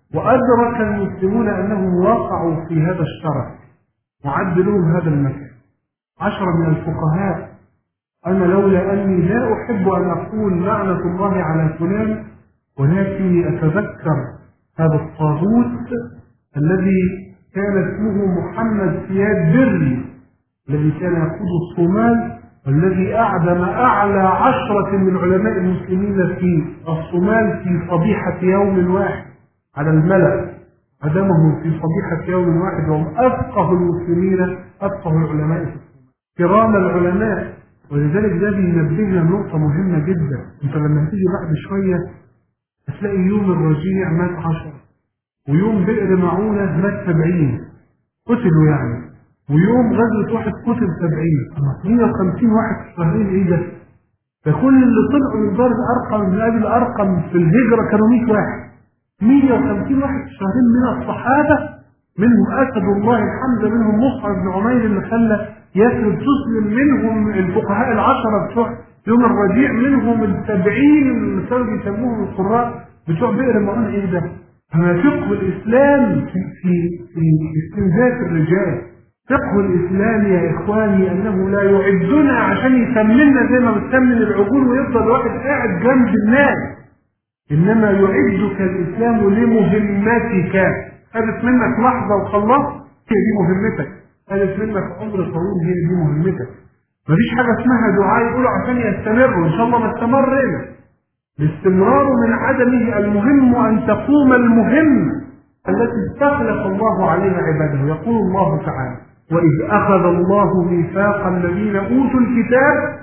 وأدرك المسلمون أنهم وقعوا في هذا الشرف وعد لهم هذا المكان. 10 من الفقهاء: أنا لولا أني لا أحب أن أقول لعنة الله على فلان، ولكني أتذكر هذا الطاغوت الذي كان اسمه محمد سياد بري، الذي كان يقود الصومال، والذي أعدم أعلى 10 من علماء المسلمين في الصومال في فضيحة يوم واحد على الملأ، عدمهم في فضيحة يوم واحد، وهم أفقه المسلمين، أفقه العلماء في الصومال، كرام العلماء. ولذلك ده بينبهنا نقطة مهمة جدا. انت لما هتيجي بعد شوية هتلاقي يوم الرجيع مات 10، ويوم بئر معونة مات 70 قتلوا يعني، ويوم غزوة أحد قتل 70. 150 واحد في شهرين، ايه ده؟ ده كل اللي طلعوا من دار الأرقم من أبي الأرقم في الهجرة كانوا 100 واحد. 150 واحد في شهرين من الصحابة، منهم أسد الله الحمد، منهم مصعب بن عمير اللي خلى يثرب تسلم، منهم الفقهاء 10 بتوع يوم الرجيع، منهم 70 اللي كانوا بيسموهم القراء بتوع بئر معونة. ايه ده؟ فما فقه الإسلام في استنزاف الرجال. فقه الإسلام يا إخواني أنه لا يعدنا عشان يسمننا زي ما بتسمن العقول ويفضل واحد قاعد جنب الناس، إنما يعدك الإسلام لمهمتك. خدت منك لحظة وخلصت، هي دي مهمتك. خدت منك عمر طويل، هي دي مهمتك. مفيش حاجة اسمها دعاء يقولوا عشان يستمروا، إن شاء الله ما استمرنا. الاستمرار من عدمه، المهم أن تقوم المهم التي استخلف الله عليها عباده. يقول الله تعالى: وإذ أخذ الله ميثاق الذين أوتوا الكتاب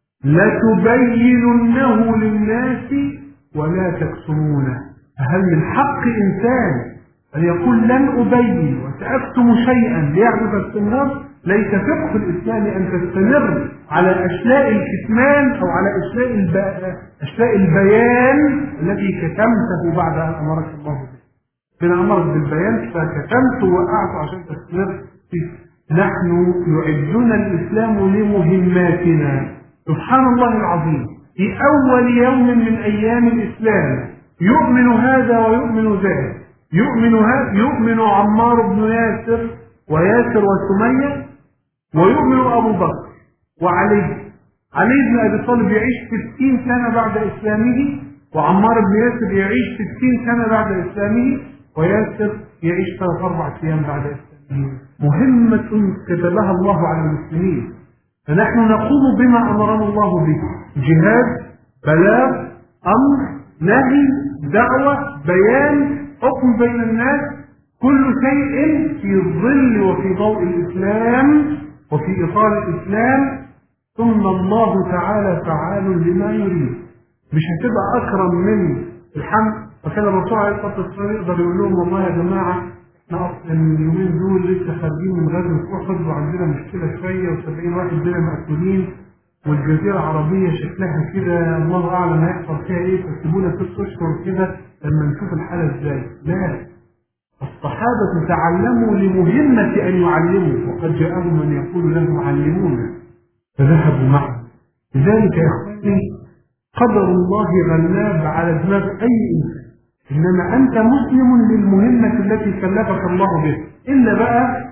لتبيننه للناس ولا تكتمونه. هل من حق إنسان أن يقول لن أبين وسأكتم شيئا ليعرف الاستمرار؟ ليس فقه الإسلام أن تستمر على أشلاء الكتمان أو على أشلاء البيان التي كتمته بعد أن أمرك الله به. فإن أمرك بالبيان فكتمت ووقعت عشان تستمر فيه. نحن يعدنا الإسلام لمهماتنا. سبحان الله العظيم، في أول يوم من أيام الإسلام يؤمن هذا ويؤمن ذاك، يؤمن عمار بن ياسر وياسر وسمية، ويؤمن أبو بكر وعلي. علي بن أبي طالب يعيش 60 سنة بعد إسلامه، وعمار بن ياسر يعيش 60 سنة بعد إسلامه، وياسر يعيش 3-4 أيام بعد إسلامه. مهمة كتبها الله على المسلمين، فنحن نقوم بما أمرنا الله به: جهاد، بلاغ، أمر، نهي، دعوة، بيان، حكم بين الناس، كل شيء في ظل وفي ضوء الإسلام وفي إطار الإسلام. ثم الله تعالى فعال لما يريد. مش هتبقى أكرم من الحمد. وكان الرسول عليه الصلاة والسلام يقدر يقول لهم: والله يا جماعة احنا أصلا اليومين دول لسه خارجين من غزوة أحد وعندنا مشكلة شوية، و70 واحد دول مقتولين، والجزيرة العربية شكلها كده الله أعلم هيحصل فيها إيه، فسيبونا 6 أشهر كده لما نشوف الحالة إزاي. لا، الصحابة تعلموا لمهمة أن يعلموا، وقد جاءهم من يقول لهم علمونا فذهبوا معه. لذلك يا أخواني قدر الله غلاب على دماغ أي إنسان، إنما أنت مسلم للمهمة التي كلفك الله بها. إلا بقى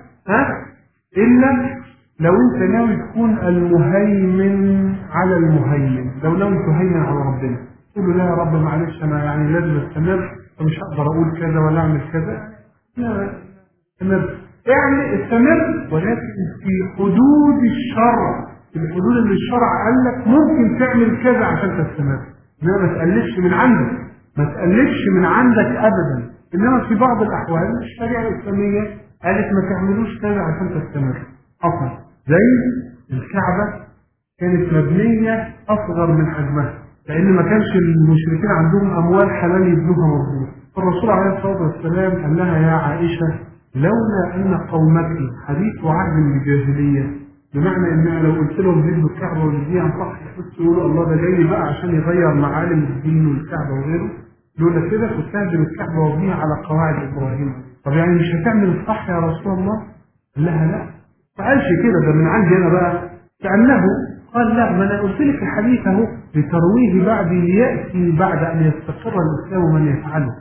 إلا لو أنت ناوي تكون المهيمن على المهيمن، لو ناوي تهيمن على ربنا، تقول له: لا يا رب معلش أنا يعني لازم أستمر، فمش هقدر أقول كذا ولا أعمل كذا. لا، استمر، يعني استمر، ولكن في حدود الشرع، في الحدود اللي الشرع قال لك ممكن تعمل كذا عشان تستمر. إنما ما تقلبش من عندك، ما تقلبش من عندك أبدا. إنما في بعض الأحوال الشريعة الإسلامية قالت ما تعملوش كذا عشان تستمر. حصل زي الكعبة كانت مبنية أصغر من حجمها، لأن ما كانش المشركين عندهم أموال حلال يبنوها مظبوط. فالرسول عليه الصلاة والسلام قال لها: يا عائشة لولا أن قومك حديث عهد من الجاهلية، بمعنى إن لو قلت لهم بيبنوا الكعبة والدين صح يقولوا الله ده جاي بقى عشان يغير معالم الدين والكعبة وغيره، لولا كده كنت هدم الكعبة وابنيها على قواعد إبراهيم. طب يعني مش هتعمل الصح يا رسول الله؟ قال لها: لا، ما قالش كده، ده من عندي أنا بقى. كأنه قال: لا، ما أنا قلت لك الحديث أهو لترويه بعد ليأتي بعد أن يستقر الإسلام من يفعله.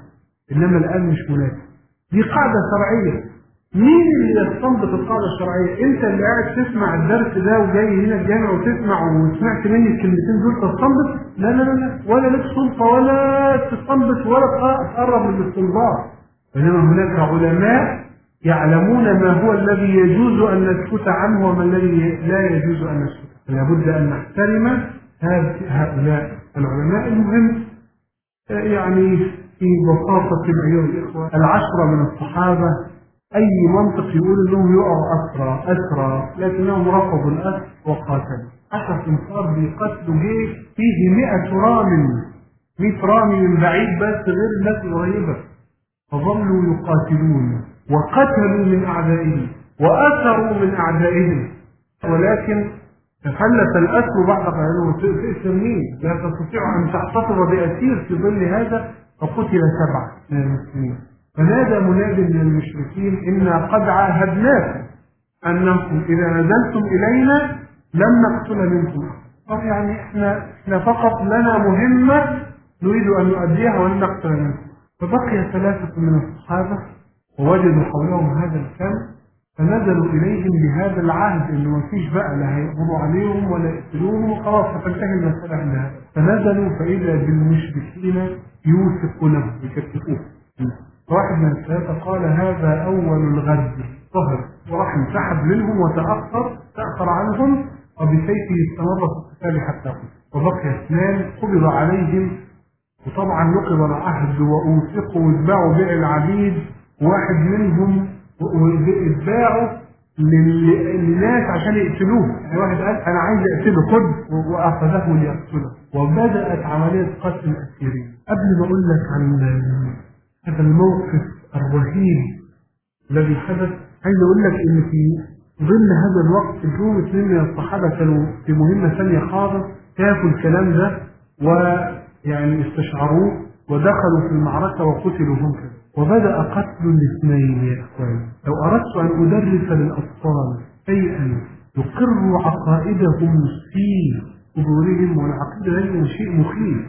إنما الآن مش مناسب. دي قاعدة شرعية. مين اللي يستنبط القاعدة الشرعية؟ أنت اللي قاعد تسمع الدرس ده وجاي هنا الجامع وتسمع وسمعت مني الكلمتين دول تستنبط؟ لا لا لا لا، ولا لك سلطة ولا تستنبط ولا تقرب من الاستنباط. بينما هناك علماء يعلمون ما هو الذي يجوز أن نسكت عنه وما الذي لا يجوز أن نسكت. لابد أن نحترم هؤلاء العلماء. المهم يعني في بساطة أيها الإخوة، 10 من الصحابة أي منطق يقول أنهم يقعوا أسرى لكنهم رفضوا الأسر وقاتلوا. 10 تنفار بقتلوا جيش فيه 100 رامي، 100 رامي من بعيد بس غير الناس القريبة، فظلوا يقاتلون وقتلوا من أعدائهم وأسروا من أعدائهم، ولكن تفلت الأسر بعد قتله. تأسر مين؟ لا تستطيع أن تحتفظ بأسير في ظل هذا، فقتل 7 من المسلمين. فنادى مناد من المشركين إنا قد عاهدناكم أنكم إذا نزلتم إلينا لن نقتل منكم. طب يعني إحنا فقط لنا مهمة نريد أن نؤديها ولن نقتل منكم. فبقي 3 من الصحابة ووجدوا حولهم هذا الكم، فنزلوا إليهم بهذا العهد إنه ما فيش بقى لا هيقبضوا عليهم ولا يقتلوهم وخلاص فتنتهي المسألة عند هذا. فنزلوا فإذا بالمشركين يوثقونه يكتفوه. واحد من الثلاثة قال هذا أول الغد، ظهر وراح انسحب منهم تأخر عنهم، وبسيفه استمر في القتال حتى قتل. وبقي 2 قبض عليهم، وطبعا نقض العهد وأوثقوا واتباعوا بيع العبيد. واحد منهم اتباعوا للناس عشان يقتلوه. يعني واحد قال أنا عايز أقتله، خد، وأخذه ليقتله. وبدأت عملية قتل الأسيرين. قبل ما أقول لك عن هذا الموقف الرهيب الذي حدث، عايز أقول لك إن في ظل هذا الوقت الجنود 2 من الصحابة كانوا في مهمة ثانية خالص، شافوا الكلام ده ويعني استشعروه ودخلوا في المعركة وقتلوا هم كذا. وبدأ قتل الاثنين يا إخواني. لو أردت أن أدرس للأطفال شيئا يقر عقائدهم في قبورهم، والعقيدة لأنه شيء مخيف،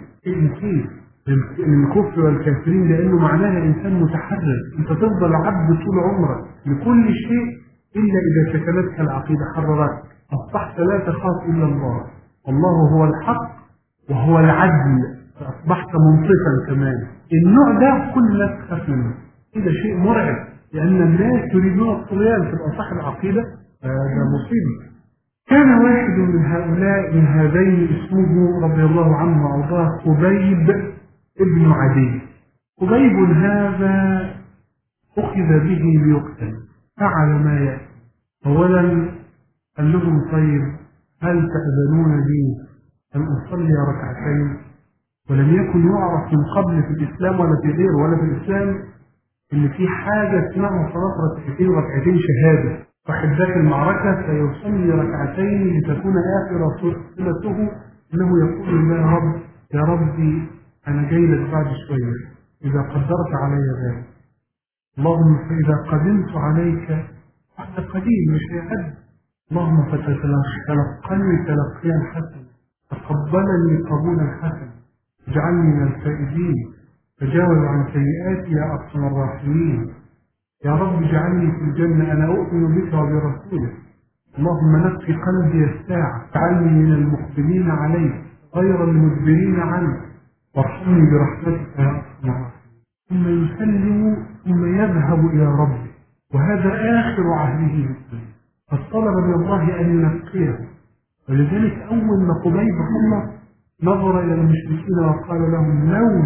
من الكفر والكافرين، لأنه معناها إنسان متحرر. أنت تفضل عبد طول عمرك لكل شيء إلا إذا شكلتك العقيدة حررتك، أصبحت لا تخاف إلا الله، والله هو الحق وهو العدل، فأصبحت منصفا كمان. النوع ده كل الناس تخاف منه. هذا شيء مرعب، لأن الناس يريدون الطغيان. تبقى صاحب عقيدة هذا مصيبة. كان واحد من هؤلاء من هذين اسمه رضي الله عنه وأرضاه خبيب ابن عدي. خبيب هذا أخذ به ليقتل. فعل ما يأتي. أولا قال لهم طيب هل تأذنون لي أن أصلي ركعتين؟ ولم يكن يعرف من قبل في الإسلام ولا في غيره ولا في الإسلام إن في حاجة اسمها صلاة ركعتين شهادة. واحد داخل المعركة سيصلي ركعتين لتكون آخر صلته إنه يقول يا ربي أنا جاي لك بعد شوية إذا قدرت علي ذلك، اللهم فإذا قدمت عليك بعد قليل مش هيعد، اللهم فتتلقني تلقيا حسنا، تقبلني قبولا حسنا، اجعلني من الفائزين، تجاوز عن سيئاتي يا أرحم الراحمين، يا رب اجعلني في الجنة أنا أؤمن بك وبرسولك، اللهم نقي قلبي الساعة، اجعلني من المقبلين عليك غير المدبرين عنك، وارحمني برحمتك يا أرحم الراحمين. ثم يسلم ثم يذهب إلى ربه، وهذا آخر عهده بالدنيا، فالطلب من الله أن ينقيه. ولذلك أول ما قبيب خلص نظر إلى المشركين وقال لهم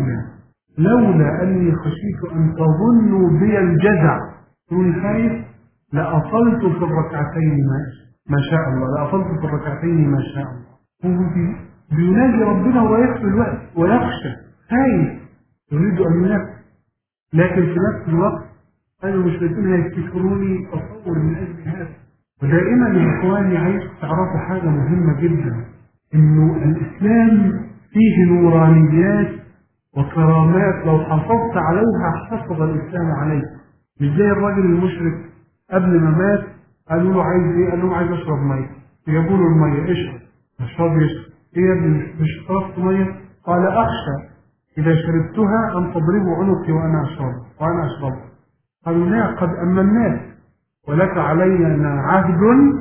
لولا أني خشيت أن تظنوا بي الجزع، تقول خايف لأصلت في الركعتين ما شاء الله، لأصلت في الركعتين ما شاء الله. هو بيناجي ربنا ويخفي الوقت ويخشى، خايف يريد أن ينفذ، لكن في نفس الوقت أنا المشركين هيفتكروني أصور من أجل هذا. ودائما يا إخواني عايز تعرفوا حاجة مهمة جدا، إنه الإسلام فيه نورانيات وكرامات لو حافظت عليها حافظ الإسلام عليك. مش زي الراجل المشرك قبل ما مات قالوا له عايز إيه؟ قال لهم عايز أشرب مية، جابوا له المية، اشرب، مش راضي يشرب. إيه يا ابني مش شربت مية؟ قال أخشى إذا شربتها أن تضربوا عنقي وأنا أشرب. قالوا لا، قد أمناك ولك علينا عهد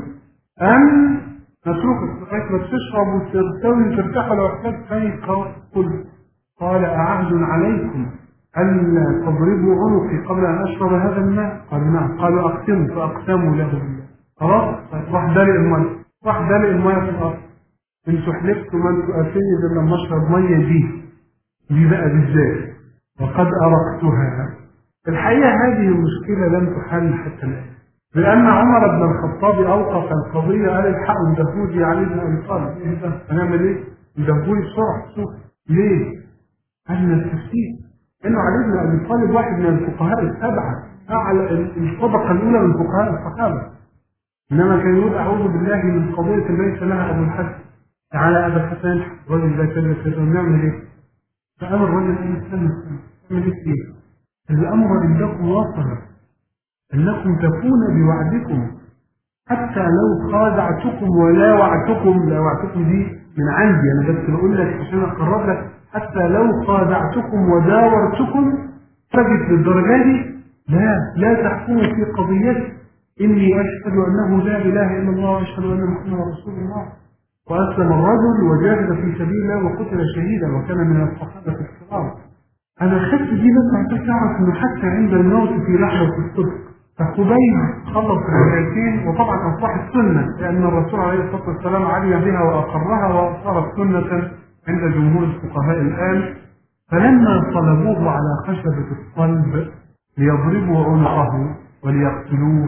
أن نتركك لغاية ما تشرب وترتوي وترتاح لو احتجت ثاني قل. قال أعهد عليكم ألا تضربوا عنقي قبل أن أشرب هذا الماء؟ قالوا نعم. قالوا أقسموا، فأقسموا له بالله. خلاص، راح دلق المية في الأرض. انتوا حلفتوا ما انتوا قاسين إذا لما أشرب مية دي بقى بالذات وقد أرقتها. الحقيقة هذه المشكلة لم تحل حتى الآن، لأن عمر بن الخطاب أوقف القضية، قال الحقوا ندهولي علي بن أبي طالب. إيه ده؟ هنعمل إيه؟ ندهولي بسرعة. ليه؟ قال التفسير إنه علي بن أبي طالب واحد من الفقهاء السبعة، أعلى الطبقة الأولى من فقهاء الصحابة، إنما كان يقول أعوذ بالله من قضية ليس لها أبو الحسن. تعالى أبا الحسن، الرجل ده كذا نعمل إيه؟ فقال الرجل إيه؟ استنى نعمل إيه؟ الأمر عندكم وصل أنكم تكون بوعدكم حتى لو خادعتكم ولا وعدتكم. لا وعدتكم دي من عندي أنا بس بقول لك عشان أقرب لك. حتى لو خادعتكم وداورتكم فجد للدرجة دي لا تحكموا في قضيتي. إني أشهد أنه لا إله إلا الله وأشهد أن محمدا رسول الله. وأسلم الرجل وجاهد في سبيل الله وقتل شهيدا وكان من الصحابة الكرام. أنا خدت دي بس عشان تعرف إنه حتى عند الموت في لحظة الصدق. فخبيب خلص الروايتين، وطبعا أصبحت سنة لأن الرسول عليه الصلاة والسلام علم بها وأقرها وصارت سنة عند جمهور الفقهاء الآن. فلما طلبوه على خشبة الصلب ليضربوا عنقه وليقتلوه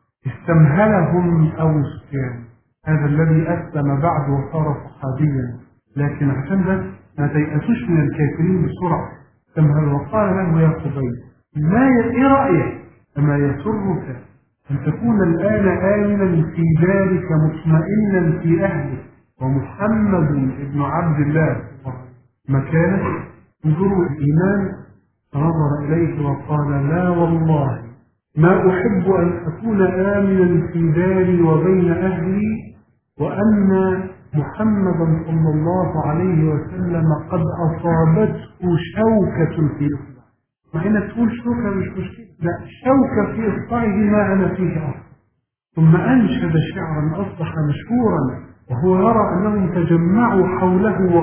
استمهلهم أبو سفيان، هذا الذي أسلم بعد وصار صحابيا، لكن عشان بس ما تيأسوش من الكافرين بسرعة. استمهل وقال له يا خبيب إيه رأيك؟ أما يسرك أن تكون الآن آمنا في دارك مطمئنا في أهلك ومحمد ابن عبد الله مكانك؟ انظروا الإيمان. فنظر إليه وقال لا والله ما أحب أن أكون آمنا في داري وبين أهلي وأن محمدا صلى الله عليه وسلم قد أصابته شوكة في إصبعه. مع إنك تقول شوكة مش مشكلة، لا، شوكة في إصبعه ما أنا فيه أصلا. ثم أنشد شعرا أصبح مشهورا وهو يرى أنهم تجمعوا حوله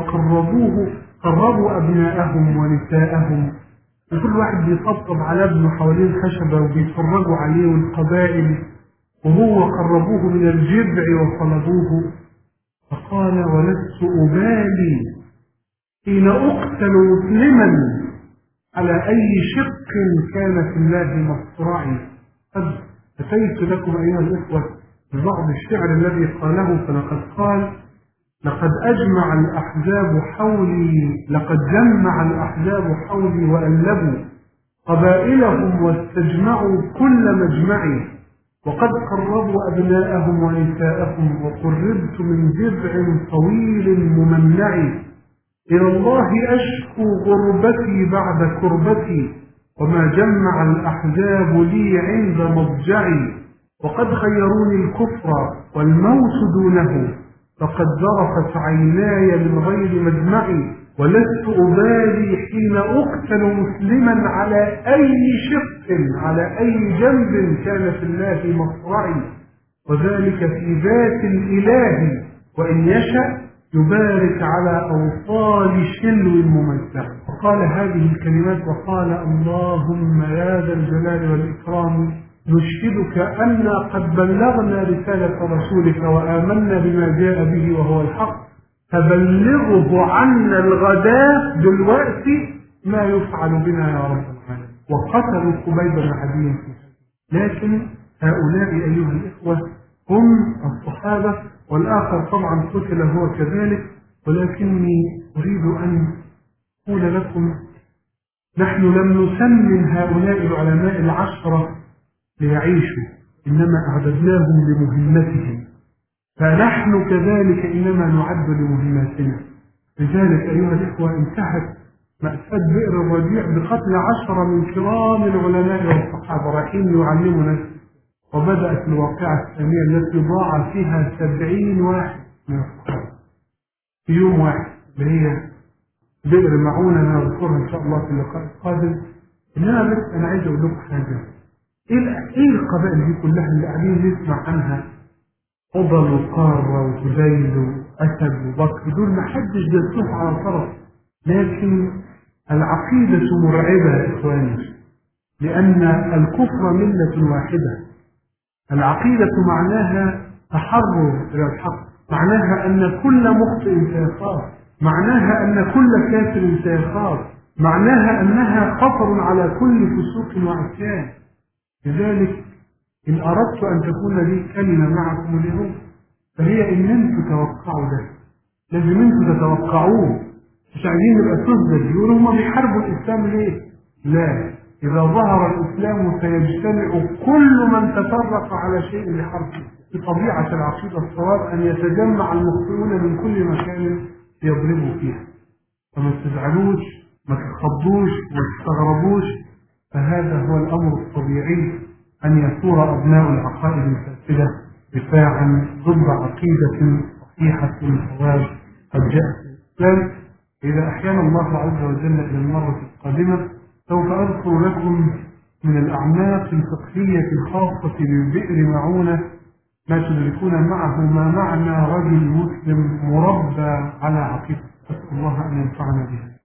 قربوا أبناءهم ونساءهم، وكل واحد بيطبطب على ابنه حوالين خشبة وبيتفرجوا عليه والقبائل، وهو قربوه من الجذع وصلبوه. فقال ولست أبالي حين أقتل مسلما على أي شق كان في الله مصرعي. قد أتيت لكم أيها الإخوة ببعض الشعر الذي قاله، فلقد قال لقد جمع الأحزاب حولي وألبوا قبائلهم واستجمعوا كل مجمعي وقد قربوا أبناءهم ونساءهم وقربت من جذع طويل ممنع. إلى الله أشكو غربتي بعد كربتي وما جمع الأحزاب لي عند مضجعي. وقد خيروني الكفر والموت دونه فقد ذرفت عيناي من غير مجمعي ولست أبالي حين أقتل مسلما على أي شق على أي جنب كان في الله مصرعي. وذلك في ذات الإله وإن يشأ يبارك على أوصال شلو ممتع. وقال هذه الكلمات وقال اللهم يا ذا الجلال والإكرام نشهدك أن قد بلغنا رسالة رسولك وآمنا بما جاء به وهو الحق فبلغه عنا الغداء دلوقتي ما يفعل بنا يا رب العالمين. وقتلوا خبيب بن عدي. لكن هؤلاء أيها الإخوة هم الصحابة، والآخر طبعا قتل هو كذلك. ولكني أريد أن أقول لكم نحن لم نسمن هؤلاء العلماء العشرة ليعيشوا، إنما أعددناهم لمهمتهم، فنحن كذلك إنما نعد لمهماتنا. لذلك أيها الإخوة انتهت مأساة بئر الرجيع بقتل 10 من كرام العلماء والصحابة رايحين يعلمنا، وبدأت الواقعة الثانية التي ضاع فيها 70 واحد من الصحابة في يوم واحد، اللي هي بئر معونة نذكرها إن شاء الله في اللقاء القادم. إنما بس أنا عايز أقول لكم حاجة. إيه القبائل دي كلها اللي قاعدين نسمع عنها، قبل وقارة وهذيل وأسد وبكر، دول ما حدش بيصوح على طرف، لكن العقيدة مرعبة يا إخواني، لأن الكفر ملة واحدة. العقيدة معناها تحرر إلى الحق، معناها أن كل مخطئ سيخاف، معناها أن كل كافر سيخاف، معناها أنها خطر على كل فسوق وعصيان. لذلك إن أردت أن تكون لي كلمة معكم اليوم فهي إن أنتم تتوقعوا ده، لازم أنتم تتوقعوه. مش عايزين نبقى سذج يقولوا هم بيحاربوا الإسلام ليه؟ لا، إذا ظهر الإسلام سيجتمع كل من تفرق على شيء لحربه. بطبيعة العقيدة الصواب أن يتجمع المخطئون من كل مكان يضربوا فيها. فما تزعلوش، ما تتخضوش، ما تستغربوش، فهذا هو الأمر الطبيعي أن يثور أبناء العقائد الفاسدة دفاعا ضد عقيدة صحيحة صواب قد جاءت الإسلام. إذا أحيانا الله عز وجل إلى المرة القادمة سوف أذكر لكم من الأعماق الفقهية الخاصة ببئر معونة ما تدركون معه ما معنى رجل مسلم مربى على عقيدة. أسأل الله أن ينفعنا بها.